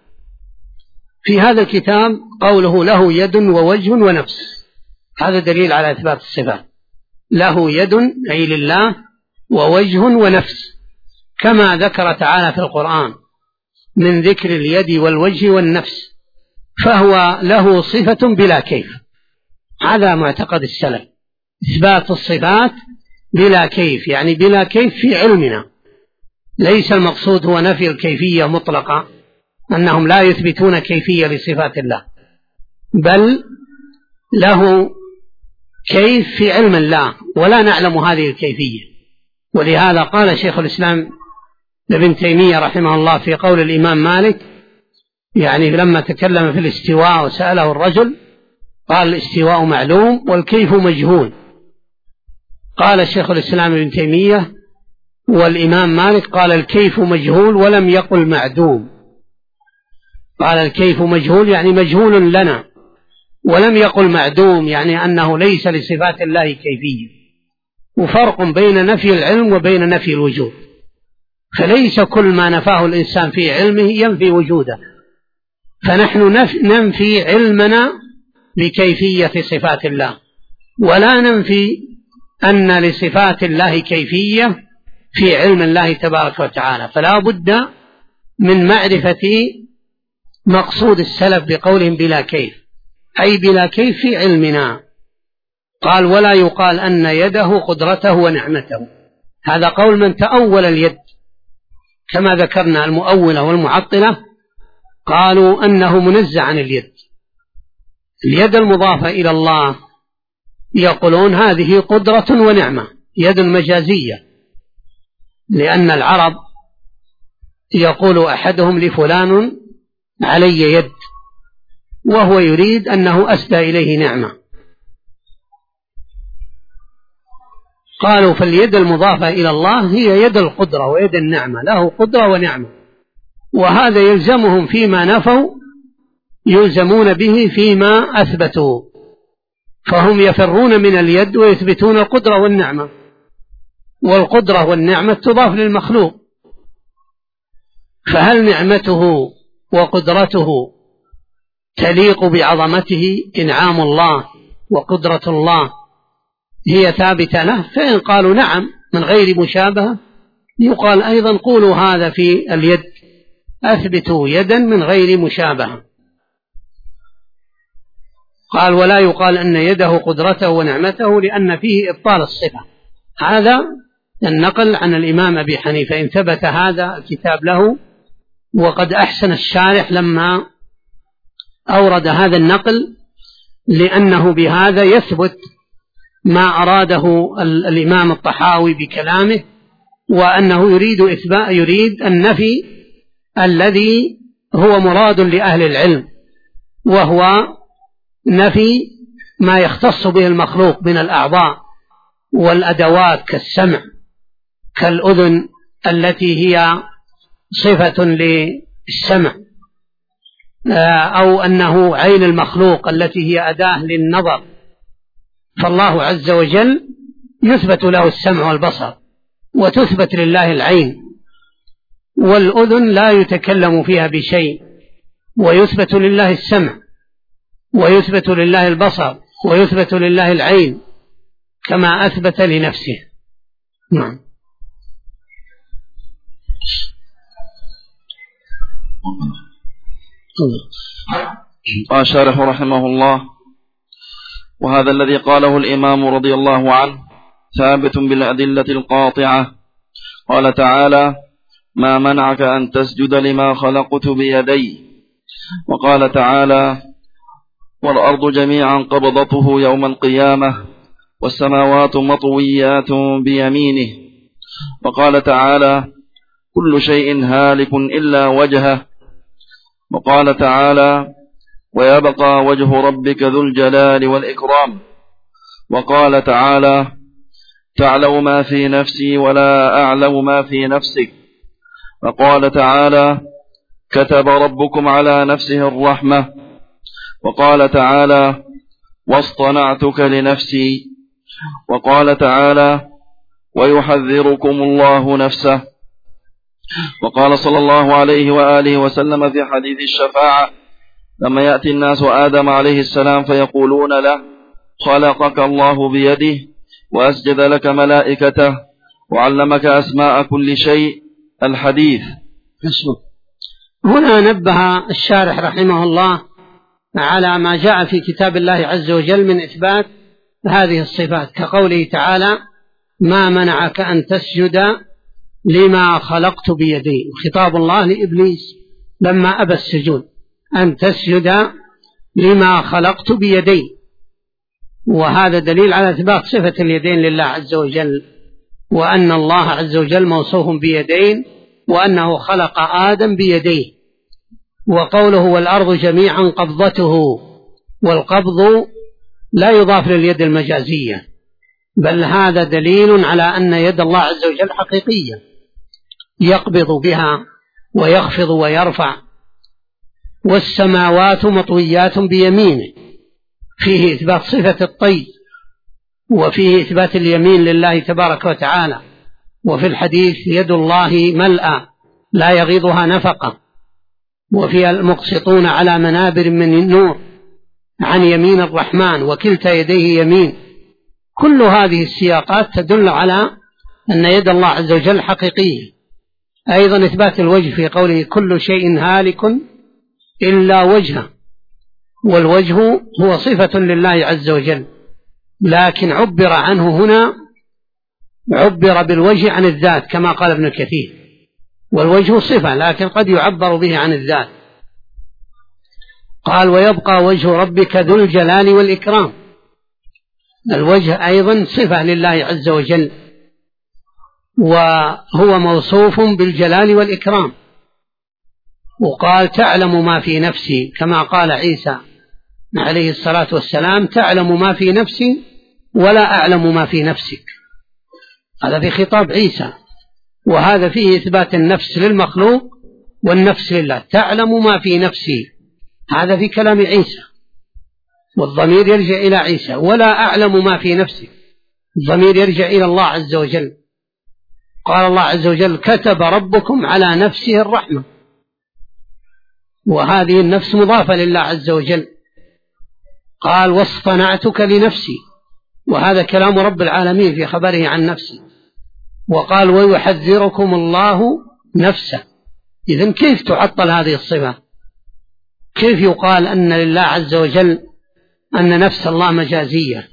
في هذا الكتاب قوله له يد ووجه ونفس، هذا دليل على إثبات الصفات، له يد أي لله، ووجه ونفس، كما ذكر تعالى في القرآن من ذكر اليد والوجه والنفس، فهو له صفة بلا كيف. هذا معتقد السلف، إثبات الصفات بلا كيف، يعني بلا كيف في علمنا، ليس المقصود هو نفي الكيفية مطلقة، أنهم لا يثبتون كيفية لصفات الله، بل له كيف في علم الله ولا نعلم هذه الكيفية. ولهذا قال شيخ الإسلام ابن تيمية رحمه الله في قول الإمام مالك، يعني لما تكلم في الاستواء وسأله الرجل قال الاستواء معلوم والكيف مجهول، قال شيخ الإسلام ابن تيمية والإمام مالك قال الكيف مجهول ولم يقل معدوم، قال الكيف مجهول يعني مجهول لنا، ولم يقل معدوم يعني أنه ليس لصفات الله كيفية. وفرق بين نفي العلم وبين نفي الوجود، فليس كل ما نفاه الإنسان في علمه ينفي وجوده، فنحن ننفي علمنا بكيفية صفات الله، ولا ننفي أن لصفات الله كيفية في علم الله تبارك وتعالى. فلا بد من معرفة مقصود السلف بقولهم بلا كيف، أي بلا كيف في علمنا. قال ولا يقال أن يده قدرته ونعمته، هذا قول من تأول اليد، كما ذكرنا المؤولة والمعطلة قالوا أنه منزع عن اليد. اليد المضافة إلى الله يقولون هذه قدرة ونعمة، يد مجازية، لأن العرب يقول أحدهم لفلان علي يد، وهو يريد أنه أسدى إليه نعمة. قالوا فاليد المضافة إلى الله هي يد القدرة ويد النعمة، له قدرة ونعمة، وهذا يلزمهم فيما نفوا يلزمون به فيما أثبتوا، فهم يفرون من اليد ويثبتون القدرة والنعمة، والقدرة والنعمة تضاف للمخلوق، فهل نعمته وقدرته تليق بعظمته؟ إنعام الله وقدرة الله هي ثابتة له، فإن قالوا نعم من غير مشابهة يقال أيضا قولوا هذا في اليد، أثبتوا يدا من غير مشابهة. قال ولا يقال أن يده قدرته ونعمته لأن فيه إبطال الصفة. هذا النقل عن الإمام أبي حنيفة إن ثبت هذا الكتاب له، وقد أحسن الشارح لما أورد هذا النقل لأنه بهذا يثبت ما أراده الإمام الطحاوي بكلامه، وأنه يريد النفي الذي هو مراد لأهل العلم، وهو نفي ما يختص به المخلوق من الأعضاء والأدوات كالسمع، كالأذن التي هي صفة للسمع، أو أنه عين المخلوق التي هي أداة للنظر. فالله عز وجل يثبت له السمع والبصر، وتثبت لله العين، والأذن لا يتكلم فيها بشيء، ويثبت لله السمع، ويثبت لله البصر، ويثبت لله العين كما أثبت لنفسه. نعم.
قال الشارح رحمه الله: وهذا الذي قاله الإمام رضي الله عنه ثابت بالأدلة القاطعة. قال تعالى: ما منعك أن تسجد لما خلقت بيدي. وقال تعالى: والأرض جميعا قبضته يوم القيامة والسماوات مطويات بيمينه. وقال تعالى: كل شيء هالك إلا وجهه. وقال تعالى: ويبقى وجه ربك ذو الجلال والإكرام. وقال تعالى: تعلم ما في نفسي ولا أعلم ما في نفسك. وقال تعالى: كتب ربكم على نفسه الرحمة. وقال تعالى: واصطنعتك لنفسي. وقال تعالى: ويحذركم الله نفسه. وقال صلى الله عليه وآله وسلم في حديث الشفاعة: لما يأتي الناس آدم عليه السلام فيقولون له: خلقك الله بيده وأسجد لك ملائكته وعلمك أسماء كل شيء. الحديث.
هنا نبه الشارح رحمه الله على ما جاء في كتاب الله عز وجل من إثبات هذه الصفات، كقوله تعالى: ما منعك أن تسجد لما خلقت بيدي. خطاب الله لإبليس لما أبى السجود، أن تسجد لما خلقت بيدي. وهذا دليل على إثبات صفة اليدين لله عز وجل، وأن الله عز وجل موصوف بيدين، وأنه خلق آدم بيديه. وقوله والأرض جميعا قبضته، والقبض لا يضاف لليد المجازية، بل هذا دليل على أن يد الله عز وجل حقيقية، يقبض بها ويخفض ويرفع. والسماوات مطويات بيمينه، فيه إثبات صفة الطي، وفيه إثبات اليمين لله تبارك وتعالى. وفي الحديث: يد الله ملأى لا يغيضها نفقة، وفيها المقسطون على منابر من النور عن يمين الرحمن وكلتا يديه يمين. كل هذه السياقات تدل على أن يد الله عز وجل حقيقية. أيضا إثبات الوجه في قوله: كل شيء هالك إلا وجهه، والوجه هو صفة لله عز وجل، لكن عبر عنه هنا، عبر بالوجه عن الذات كما قال ابن كثير، والوجه صفة لكن قد يعبر به عن الذات. قال: ويبقى وجه ربك ذو الجلال والإكرام. الوجه أيضا صفة لله عز وجل، وهو موصوف بالجلال والإكرام. وقال: تعلم ما في نفسي، كما قال عيسى عليه الصلاة والسلام: تعلم ما في نفسي ولا أعلم ما في نفسك. هذا في خطاب عيسى، وهذا فيه إثبات النفس للمخلوق والنفس لله. تعلم ما في نفسي، هذا في كلام عيسى، والضمير يرجع إلى عيسى. ولا أعلم ما في نفسك، الضمير يرجع إلى الله عز وجل. قال الله عز وجل: كتب ربكم على نفسه الرحمة، وهذه النفس مضافة لله عز وجل. قال: واصطنعتك لنفسي، وهذا كلام رب العالمين في خبره عن نفسه. وقال: ويحذركم الله نفسه. إذن كيف تعطل هذه الصفة؟ كيف يقال أن لله عز وجل أن نفس الله مجازية؟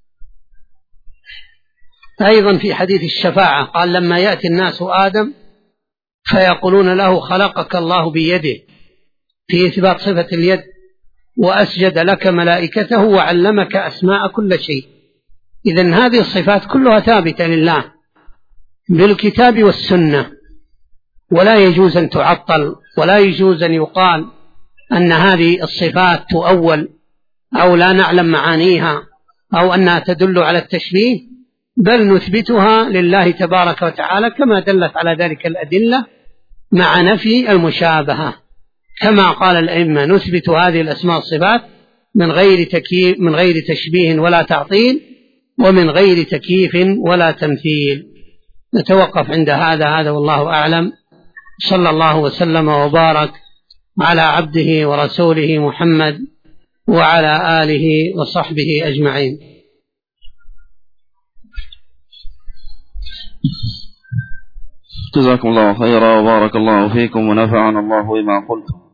أيضا في حديث الشفاعة قال: لما يأتي الناس آدم فيقولون له: خلقك الله بيده، في إثبات صفة اليد وأسجد لك ملائكته وعلمك أسماء كل شيء. إذن هذه الصفات كلها ثابتة لله بالكتاب والسنة، ولا يجوز أن تعطل، ولا يجوز أن يقال أن هذه الصفات تؤول أو لا نعلم معانيها أو أنها تدل على التشبيه، بل نثبتها لله تبارك وتعالى كما دلت على ذلك الأدلة مع نفي المشابهة، كما قال الأئمة: نثبت هذه الأسماء والصفات من غير تشبيه ولا تعطيل، ومن غير تكييف ولا تمثيل. نتوقف عند هذا والله أعلم. صلى الله وسلم وبارك على عبده ورسوله محمد وعلى آله وصحبه أجمعين.
جزاكم الله خيرا وبارك الله فيكم ونفعنا الله بما قلتم.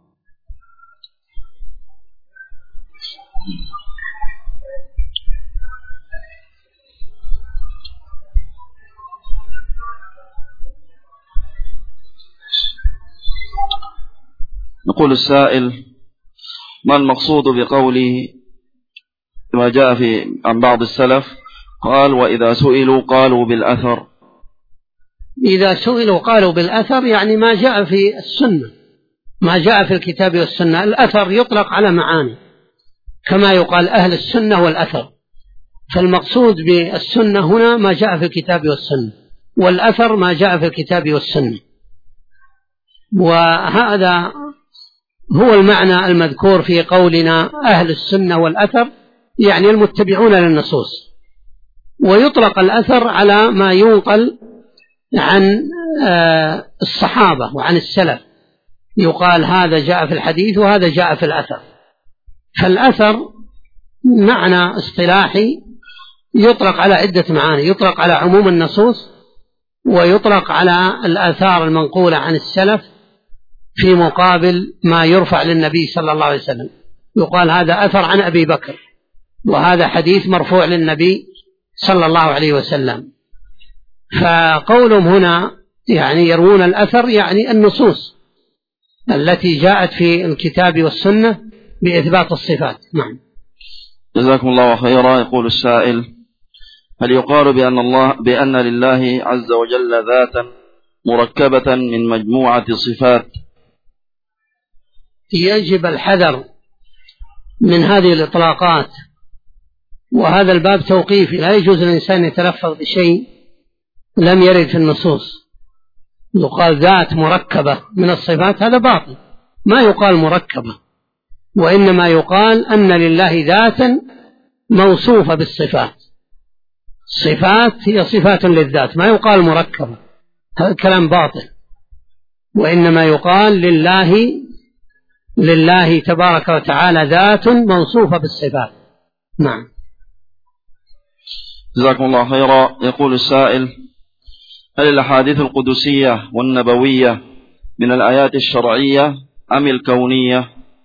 نقول السائل: ما المقصود بقوله ما جاء عن بعض السلف قال: وإذا سئلوا قالوا بالأثر؟
إذا سئلوا قالوا بالأثر يعني ما جاء في السنة، ما جاء في الكتاب والسنة. الأثر يطلق على معاني كما يقال أهل السنة والأثر، فالمقصود بالسنة هنا ما جاء في الكتاب والسنة، والأثر ما جاء في الكتاب والسنة. وهذا هو المعنى المذكور في قولنا أهل السنة والأثر، يعني المتبعون للنصوص. ويطلق الأثر على ما ينقل عن الصحابة وعن السلف، يقال هذا جاء في الحديث وهذا جاء في الأثر. فالأثر معنى اصطلاحي يطلق على عدة معاني: يطلق على عموم النصوص، ويطلق على الآثار المنقولة عن السلف في مقابل ما يرفع للنبي صلى الله عليه وسلم، يقال هذا أثر عن أبي بكر، وهذا حديث مرفوع للنبي صلى الله عليه وسلم. فقولهم هنا يعني يروون الأثر يعني النصوص التي جاءت في الكتاب والسنة بإثبات الصفات. نعم.
جزاكم الله خيرا. يقول السائل: هل يقال بأن لله عز وجل ذاتا مركبة من مجموعة صفات؟
يجب الحذر من هذه الإطلاقات، وهذا الباب توقيفي، لا يجوز للإنسان يتلفظ بشيء لم يرد في النصوص. يقال ذات مركبة من الصفات، هذا باطل، ما يقال مركبة، وإنما يقال أن لله ذاتا موصوفة بالصفات. صفات هي صفات للذات، ما يقال مركبة، هذا كلام باطل، وإنما يقال لله تبارك وتعالى ذات موصوفة بالصفات. نعم.
جزاكم الله خيرا. يقول السائل: هل الأحاديث القدسية والنبوية من الآيات الشرعية أم الكونية؟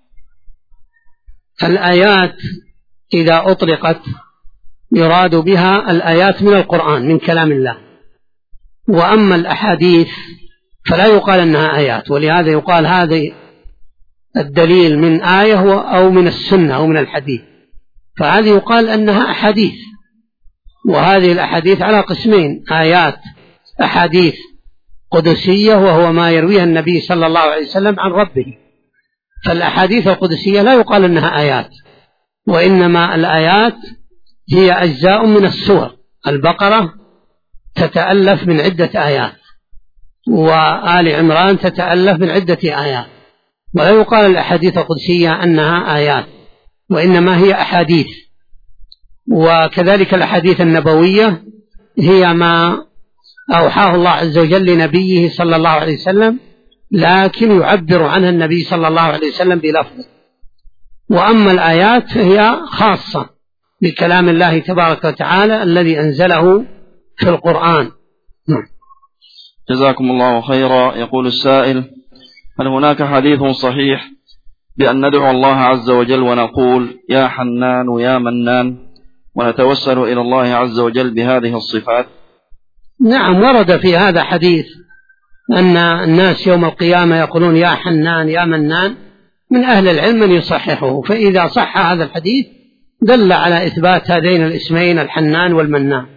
الآيات إذا أطلقت يراد بها الآيات من القرآن من كلام الله، وأما الأحاديث فلا يقال أنها آيات، ولهذا يقال هذا الدليل من آية أو من السنة أو من الحديث، فهذه يقال أنها أحاديث. وهذه الأحاديث على قسمين: آيات أحاديث قدسية وهو ما يرويها النبي صلى الله عليه وسلم عن ربه، فالأحاديث القدسية لا يقال أنها آيات، وإنما الآيات هي أجزاء من السور. البقرة تتألف من عدة آيات، وآل عمران تتألف من عدة آيات، ولا يقال الأحاديث القدسية أنها آيات، وإنما هي أحاديث. وكذلك الأحاديث النبوية هي ما أوحاه الله عز وجل لنبيه صلى الله عليه وسلم، لكن يعبر عنها النبي صلى الله عليه وسلم بلفظه. وأما الآيات فهي خاصة بكلام الله تبارك وتعالى الذي أنزله في القرآن.
جزاكم الله خيرا. يقول السائل: هل هناك حديث صحيح بأن ندعو الله عز وجل ونقول يا حنان يا منان ونتوسل إلى الله عز وجل بهذه الصفات؟
نعم، ورد في هذا حديث أن الناس يوم القيامة يقولون يا حنان يا منان، من أهل العلم من يصححه، فإذا صح هذا الحديث دل على إثبات هذين الاسمين الحنان والمنان.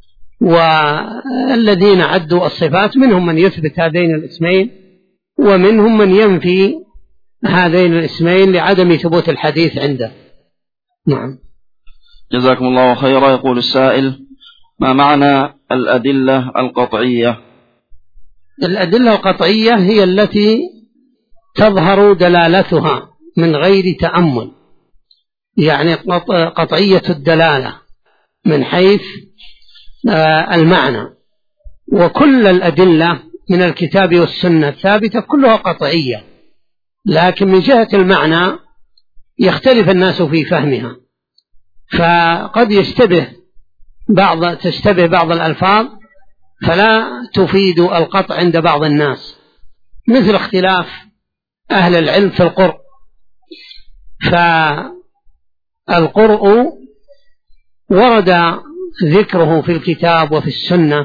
والذين عدوا الصفات منهم من يثبت هذين الاسمين ومنهم من ينفي هذين الاسمين لعدم ثبوت الحديث عنده. نعم.
جزاكم الله خيرا. يقول السائل: ما معنى الأدلة القطعية؟
الأدلة القطعية هي التي تظهر دلالتها من غير تأمل، يعني قطعية الدلالة من حيث المعنى. وكل الأدلة من الكتاب والسنة الثابتة كلها قطعية، لكن من جهة المعنى يختلف الناس في فهمها، فقد تشتبه بعض الألفاظ فلا تفيد القطع عند بعض الناس، مثل اختلاف أهل العلم في القرء. فالقرء ورد ذكره في الكتاب وفي السنة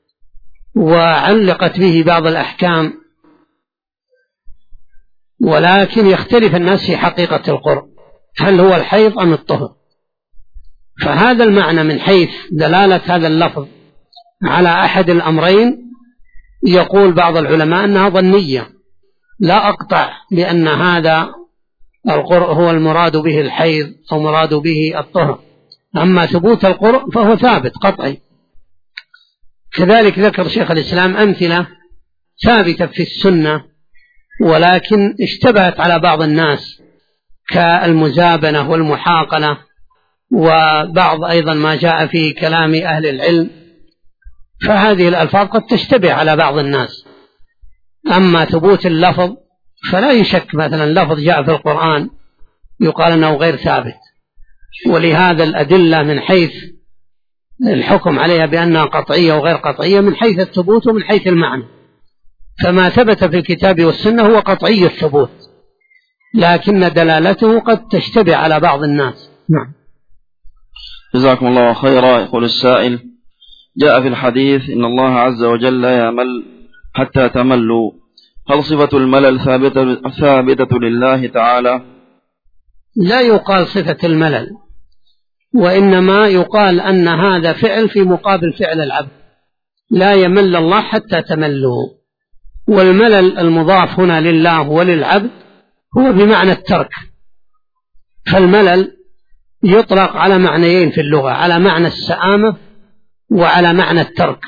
وعلقت به بعض الأحكام، ولكن يختلف الناس في حقيقة القرء، هل هو الحيض أم الطهر؟ فهذا المعنى من حيث دلالة هذا اللفظ على أحد الأمرين يقول بعض العلماء أنها ظنية، لا أقطع بأن هذا القرء هو المراد به الحيض أو مراد به الطهر، أما ثبوت القرء فهو ثابت قطعي. كذلك ذكر شيخ الإسلام أمثلة ثابتة في السنة ولكن اشتبهت على بعض الناس كالمزابنة والمحاقلة، وبعض أيضا ما جاء في كلام أهل العلم، فهذه الألفاظ قد تشتبه على بعض الناس. أما ثبوت اللفظ فلا يشك، مثلا لفظ جاء في القرآن يقال أنه غير ثابت، ولهذا الأدلة من حيث الحكم عليها بأنها قطعية وغير قطعية من حيث الثبوت ومن حيث المعنى. فما ثبت في الكتاب والسنة هو قطعي الثبوت، لكن دلالته قد تشتبه على بعض الناس. نعم.
جزاكم الله خيرا. يقول السائل: جاء في الحديث إن الله عز وجل يمل حتى تملوا، هل صفة الملل ثابتة لله تعالى؟
لا يقال صفة الملل، وإنما يقال أن هذا فعل في مقابل فعل العبد، لا يمل الله حتى تملوا. والملل المضاف هنا لله وللعبد هو بمعنى الترك، فالملل يطلق على معنيين في اللغة، على معنى السآمة وعلى معنى الترك.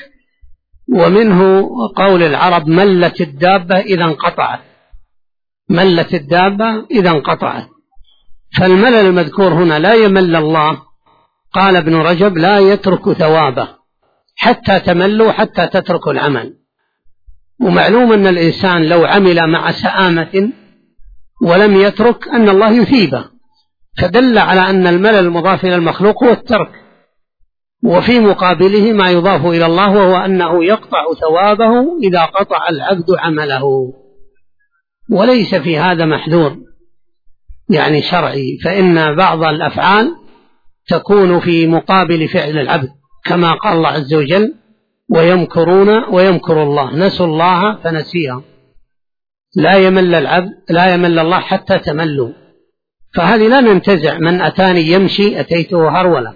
ومنه قول العرب: ملت الدابة إذا انقطعت، ملت الدابة إذا انقطعت. فالملل المذكور هنا لا يمل الله، قال ابن رجب: لا يترك ثوابه حتى تملوا، حتى تتركوا العمل. ومعلوم أن الإنسان لو عمل مع سآمة ولم يترك أن الله يثيبه، فدل على أن الملل المضاف إلى المخلوق هو الترك، وفي مقابله ما يضاف إلى الله وهو أنه يقطع ثوابه إذا قطع العبد عمله. وليس في هذا محذور يعني شرعي، فإن بعض الأفعال تكون في مقابل فعل العبد، كما قال الله عز وجل: ويمكرون ويمكر الله، نسوا الله فنسيهم. لا يمل العبد، لا يمل الله حتى تملوا. فهذه لا ننتزع: من أتاني يمشي أتيته هرولة،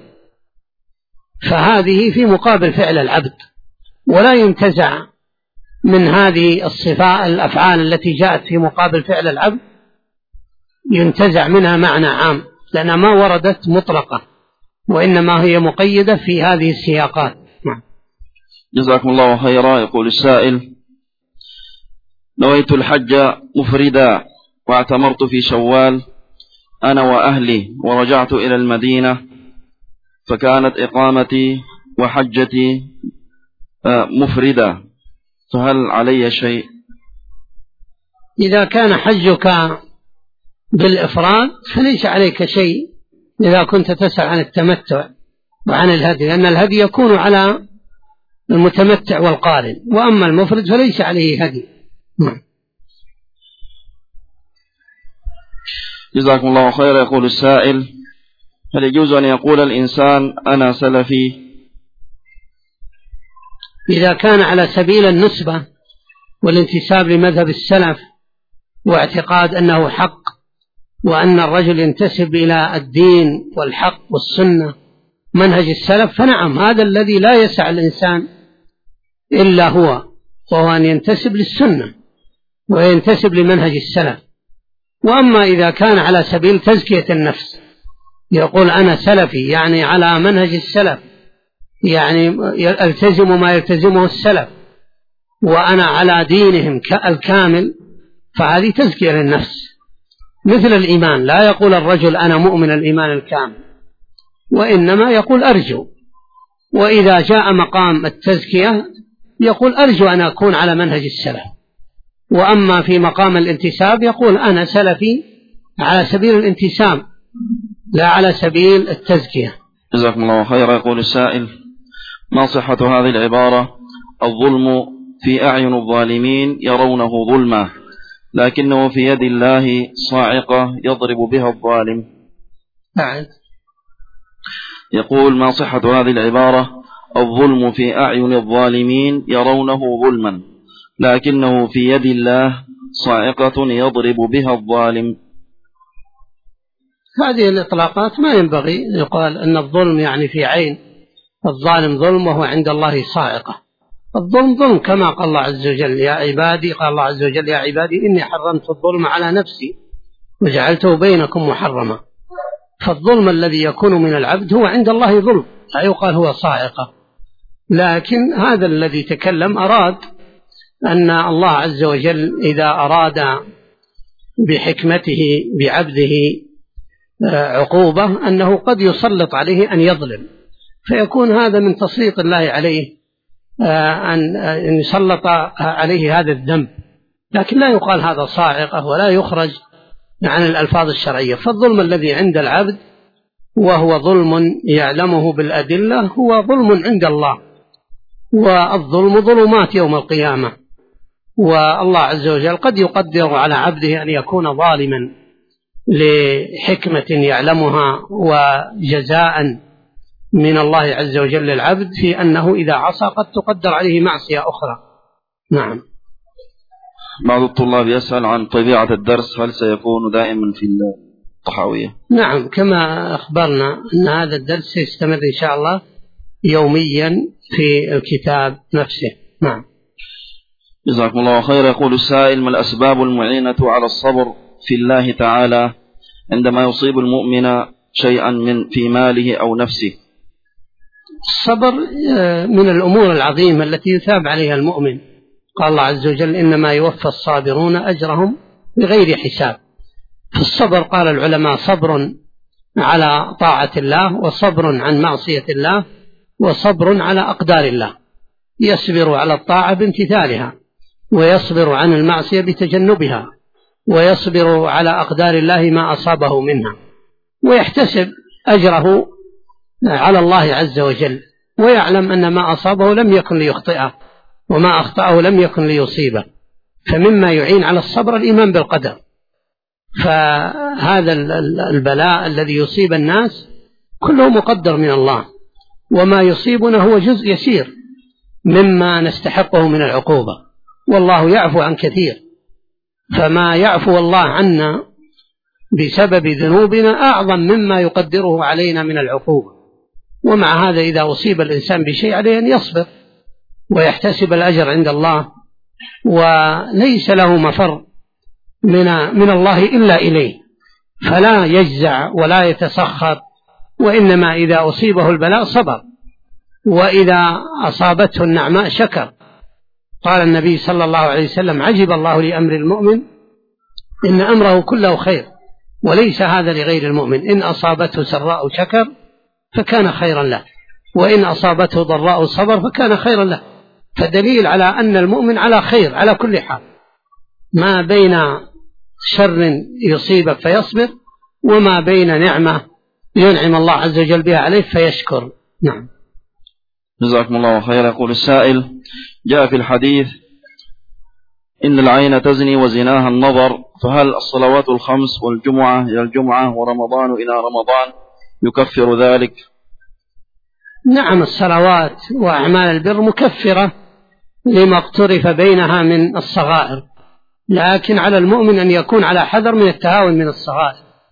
فهذه في مقابل فعل العبد، ولا ينتزع من هذه الصفات الأفعال التي جاءت في مقابل فعل العبد ينتزع منها معنى عام، لأنها ما وردت مطلقة، وإنما هي مقيدة في هذه السياقات.
جزاكم الله خيرا. يقول السائل: نويت الحج مفردا واعتمرت في شوال أنا وأهلي، ورجعت إلى المدينة، فكانت إقامتي وحجتي مفردة، فهل علي شيء؟
إذا كان حجك بالإفراد فليس عليك شيء إذا كنت تسأل عن التمتع وعن الهدي، لأن الهدي يكون على المتمتع والقارن، وأما المفرد فليس عليه هدي.
جزاكم الله خيرا. يقول السائل: هل يجوز أن يقول الإنسان أنا سلفي؟
إذا كان على سبيل النسبة والانتساب لمذهب السلف واعتقاد أنه حق وأن الرجل ينتسب إلى الدين والحق والسنة منهج السلف، فنعم هذا الذي لا يسع الإنسان إلا هو، وهو أن ينتسب للسنة وينتسب لمنهج السلف. وأما إذا كان على سبيل تزكية النفس يقول أنا سلفي، يعني على منهج السلف، يعني ألتزم ما يلتزمه السلف وأنا على دينهم الكامل، فهذه تزكية للنفس. مثل الإيمان، لا يقول الرجل أنا مؤمن الإيمان الكامل، وإنما يقول أرجو. وإذا جاء مقام التزكية يقول أرجو أن أكون على منهج السلف. وأما في مقام الانتساب يقول أنا سلفي على سبيل الانتساب لا على سبيل التزكية.
جزاكم الله خيرا. يقول السائل: ما صحة هذه العبارة: الظلم في أعين الظالمين يرونه ظلما لكنه في يد الله صاعقة يضرب بها الظالم؟ يقول: ما صحة هذه العبارة: الظلم في أعين الظالمين يرونه ظلما لكنه في يد الله صاعقة يضرب بها الظالم؟
هذه الإطلاقات ما ينبغي يقال أن الظلم يعني في عين الظالم ظلم وهو عند الله صاعقة. الظلم ظلم، كما قال الله عز وجل يا عبادي، قال الله عز وجل يا عبادي إني حرمت الظلم على نفسي وجعلته بينكم محرما. فالظلم الذي يكون من العبد هو عند الله ظلم، لا يقال هو صاعقة. لكن هذا الذي تكلم أراد أن الله عز وجل إذا أراد بحكمته بعبده عقوبة أنه قد يسلط عليه أن يظلم، فيكون هذا من تسليط الله عليه أن يسلط عليه هذا الذنب. لكن لا يقال هذا صاعقة ولا يخرج عن الألفاظ الشرعية. فالظلم الذي عند العبد وهو ظلم يعلمه بالأدلة هو ظلم عند الله، والظلم ظلمات يوم القيامة. والله عز وجل قد يقدر على عبده أن يكون ظالما لحكمة يعلمها وجزاء من الله عز وجل للعبد في أنه إذا عصى قد تقدر عليه معصية أخرى. نعم.
بعض الطلاب يسأل عن طبيعة الدرس، هل سيكون دائما في الطحاوية؟
نعم، كما أخبرنا أن هذا الدرس سيستمر إن شاء الله يوميا في الكتاب نفسه. نعم.
جزاكم الله خير. يقول السائل: ما الأسباب المعينة على الصبر في الله تعالى عندما يصيب المؤمن شيئا في ماله أو نفسه؟
الصبر من الأمور العظيمة التي يثاب عليها المؤمن. قال الله عز وجل إنما يوفى الصابرون أجرهم بغير حساب. فالصبر قال العلماء صبر على طاعة الله، وصبر عن معصية الله، وصبر على أقدار الله. يصبر على الطاعة بامتثالها، ويصبر عن المعصية بتجنبها، ويصبر على أقدار الله ما أصابه منها، ويحتسب أجره على الله عز وجل، ويعلم أن ما أصابه لم يكن ليخطئه وما أخطأه لم يكن ليصيبه. فمما يعين على الصبر الإيمان بالقدر. فهذا البلاء الذي يصيب الناس كله مقدر من الله، وما يصيبنا هو جزء يسير مما نستحقه من العقوبة، والله يعفو عن كثير. فما يعفو الله عنا بسبب ذنوبنا أعظم مما يقدره علينا من العقوبة. ومع هذا إذا أصيب الإنسان بشيء عليه أن يصبر ويحتسب الأجر عند الله، وليس له مفر من الله إلا إليه، فلا يجزع ولا يتسخط، وإنما إذا أصيبه البلاء صبر، وإذا أصابته النعماء شكر. قال النبي صلى الله عليه وسلم: عجب الله لأمر المؤمن إن أمره كله خير، وليس هذا لغير المؤمن، إن أصابته سراء شكر فكان خيرا له، وإن أصابته ضراء صبر فكان خيرا له. فدليل على أن المؤمن على خير على كل حال، ما بين شر يصيبك فيصبر، وما بين نعمة ينعم الله عز وجل بها عليه فيشكر. نعم.
جزاكم الله خيرا. يقول السائل: جاء في الحديث إن العين تزني وزناها النظر، فهل الصلوات الخمس والجمعة إلى الجمعة ورمضان إلى رمضان يكفر ذلك؟
نعم، الصلوات وأعمال البر مكفرة لما اقترف بينها من الصغائر، لكن على المؤمن أن يكون على حذر من التهاون من الصغائر،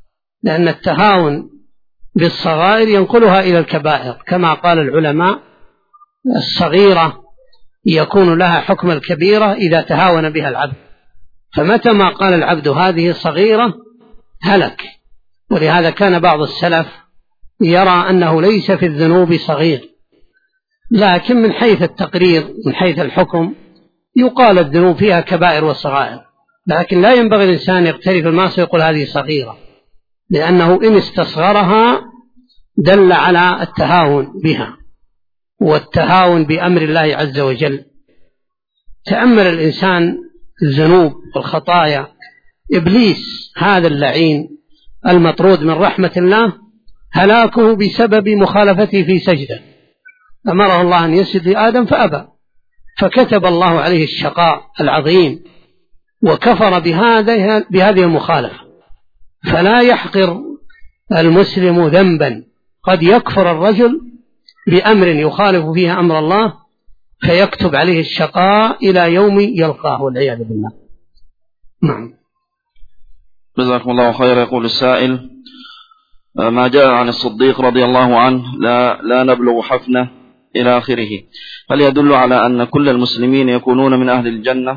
لأن التهاون بالصغائر ينقلها إلى الكبائر، كما قال العلماء: الصغيرة يكون لها حكم الكبيرة إذا تهاون بها العبد، فمتى ما قال العبد هذه صغيرة هلك. ولهذا كان بعض السلف يرى أنه ليس في الذنوب صغير، لكن من حيث التقرير من حيث الحكم يقال الذنوب فيها كبائر وصغائر، لكن لا ينبغي الإنسان يقترف المعصية ويقول هذه صغيرة، لأنه إن استصغرها دل على التهاون بها والتهاون بأمر الله عز وجل. تأمل الإنسان الذنوب والخطايا. إبليس هذا اللعين المطرود من رحمة الله هلاكه بسبب مخالفته في سجده، أمره الله أن يسجد لآدم فأبى، فكتب الله عليه الشقاء العظيم وكفر بهذه المخالفة. فلا يحقر المسلم ذنبا، قد يكفر الرجل بأمر يخالف فيها أمر الله فيكتب عليه الشقاء إلى يوم يلقاه والعياذ بالله. نعم.
جزاكم الله خير. يقول السائل: ما جاء عن الصديق رضي الله عنه لا نبلغ حفنة إلى آخره، هل يدل على أن كل المسلمين يكونون من أهل الجنة؟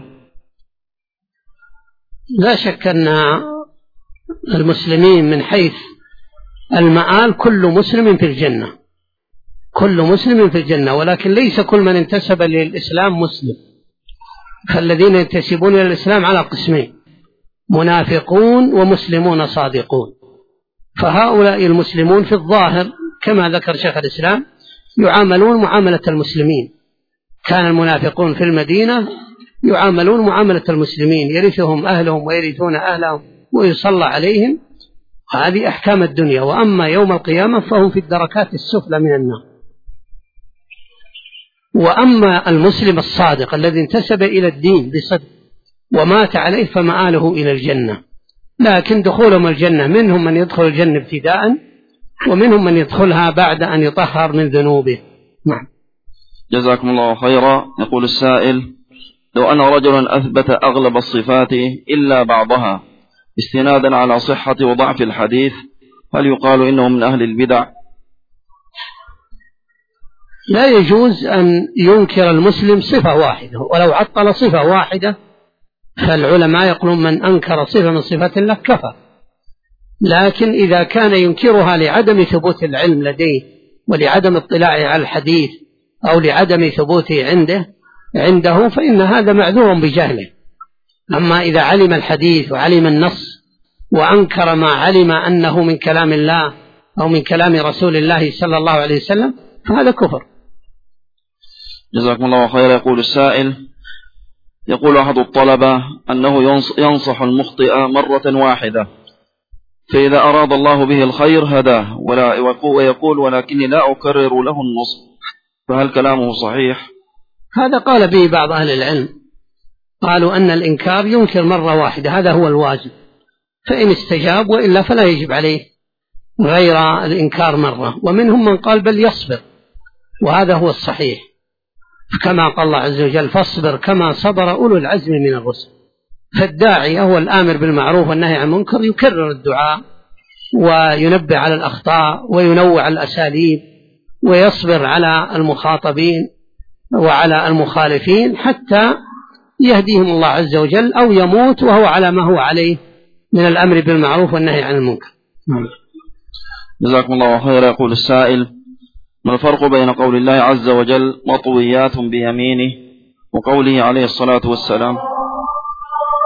لا شك أن المسلمين من حيث المآل كل مسلم في الجنة، كل مسلم في الجنة، ولكن ليس كل من انتسب للإسلام مسلم. فالذين ينتسبون إلى الإسلام على قسمين: منافقون ومسلمون صادقون. فهؤلاء المسلمون في الظاهر كما ذكر شيخ الإسلام يعاملون معاملة المسلمين. كان المنافقون في المدينة يعاملون معاملة المسلمين، يرثهم أهلهم ويرثون أهلهم ويصلى عليهم، هذه أحكام الدنيا. وأما يوم القيامة فهم في الدركات السفلى من النار. وأما المسلم الصادق الذي انتسب إلى الدين بصدق ومات عليه فمآله إلى الجنة، لكن دخولهم الجنة منهم من يدخل الجنة ابتداء ومنهم من يدخلها بعد أن يطهر من ذنوبه. نعم.
جزاكم الله خيرا. يقول السائل: لو أن رجلا أثبت أغلب الصفات إلا بعضها استنادا على صحة وضعف الحديث، هل يقال إنه من أهل البدع؟
لا يجوز أن ينكر المسلم صفة واحدة، ولو عطل صفة واحدة فالعلماء يقولون من أنكر صفة من صفات الله كفر. لكن إذا كان ينكرها لعدم ثبوت العلم لديه ولعدم اطلاعه على الحديث أو لعدم ثبوته عنده فإن هذا معذور بجهله. أما إذا علم الحديث وعلم النص وأنكر ما علم أنه من كلام الله أو من كلام رسول الله صلى الله عليه وسلم فهذا كفر.
جزاكم الله خير. يقول السائل: يقول أحد الطلبة أنه ينصح المخطئ مرة واحدة، فإذا أراد الله به الخير هداه، ويقول ولكني لا أكرر له النصح، فهل كلامه صحيح؟
هذا قال به بعض أهل العلم، قالوا أن الإنكار ينكر مرة واحدة، هذا هو الواجب، فإن استجاب وإلا فلا يجب عليه غير الإنكار مرة. ومنهم من قال بل يصبر، وهذا هو الصحيح، كما قال الله عز وجل: فاصبر كما صبر أولو العزم من الرسل. فالداعي هو الآمر بالمعروف والنهي عن المنكر يكرر الدعاء وينبه على الأخطاء وينوع الأساليب ويصبر على المخاطبين وعلى المخالفين حتى يهديهم الله عز وجل، أو يموت وهو على ما هو عليه من الأمر بالمعروف والنهي عن المنكر.
جزاكم الله خيرا. يقول السائل: ما الفرق بين قول الله عز وجل مطويات بيمينه وقوله عليه الصلاة والسلام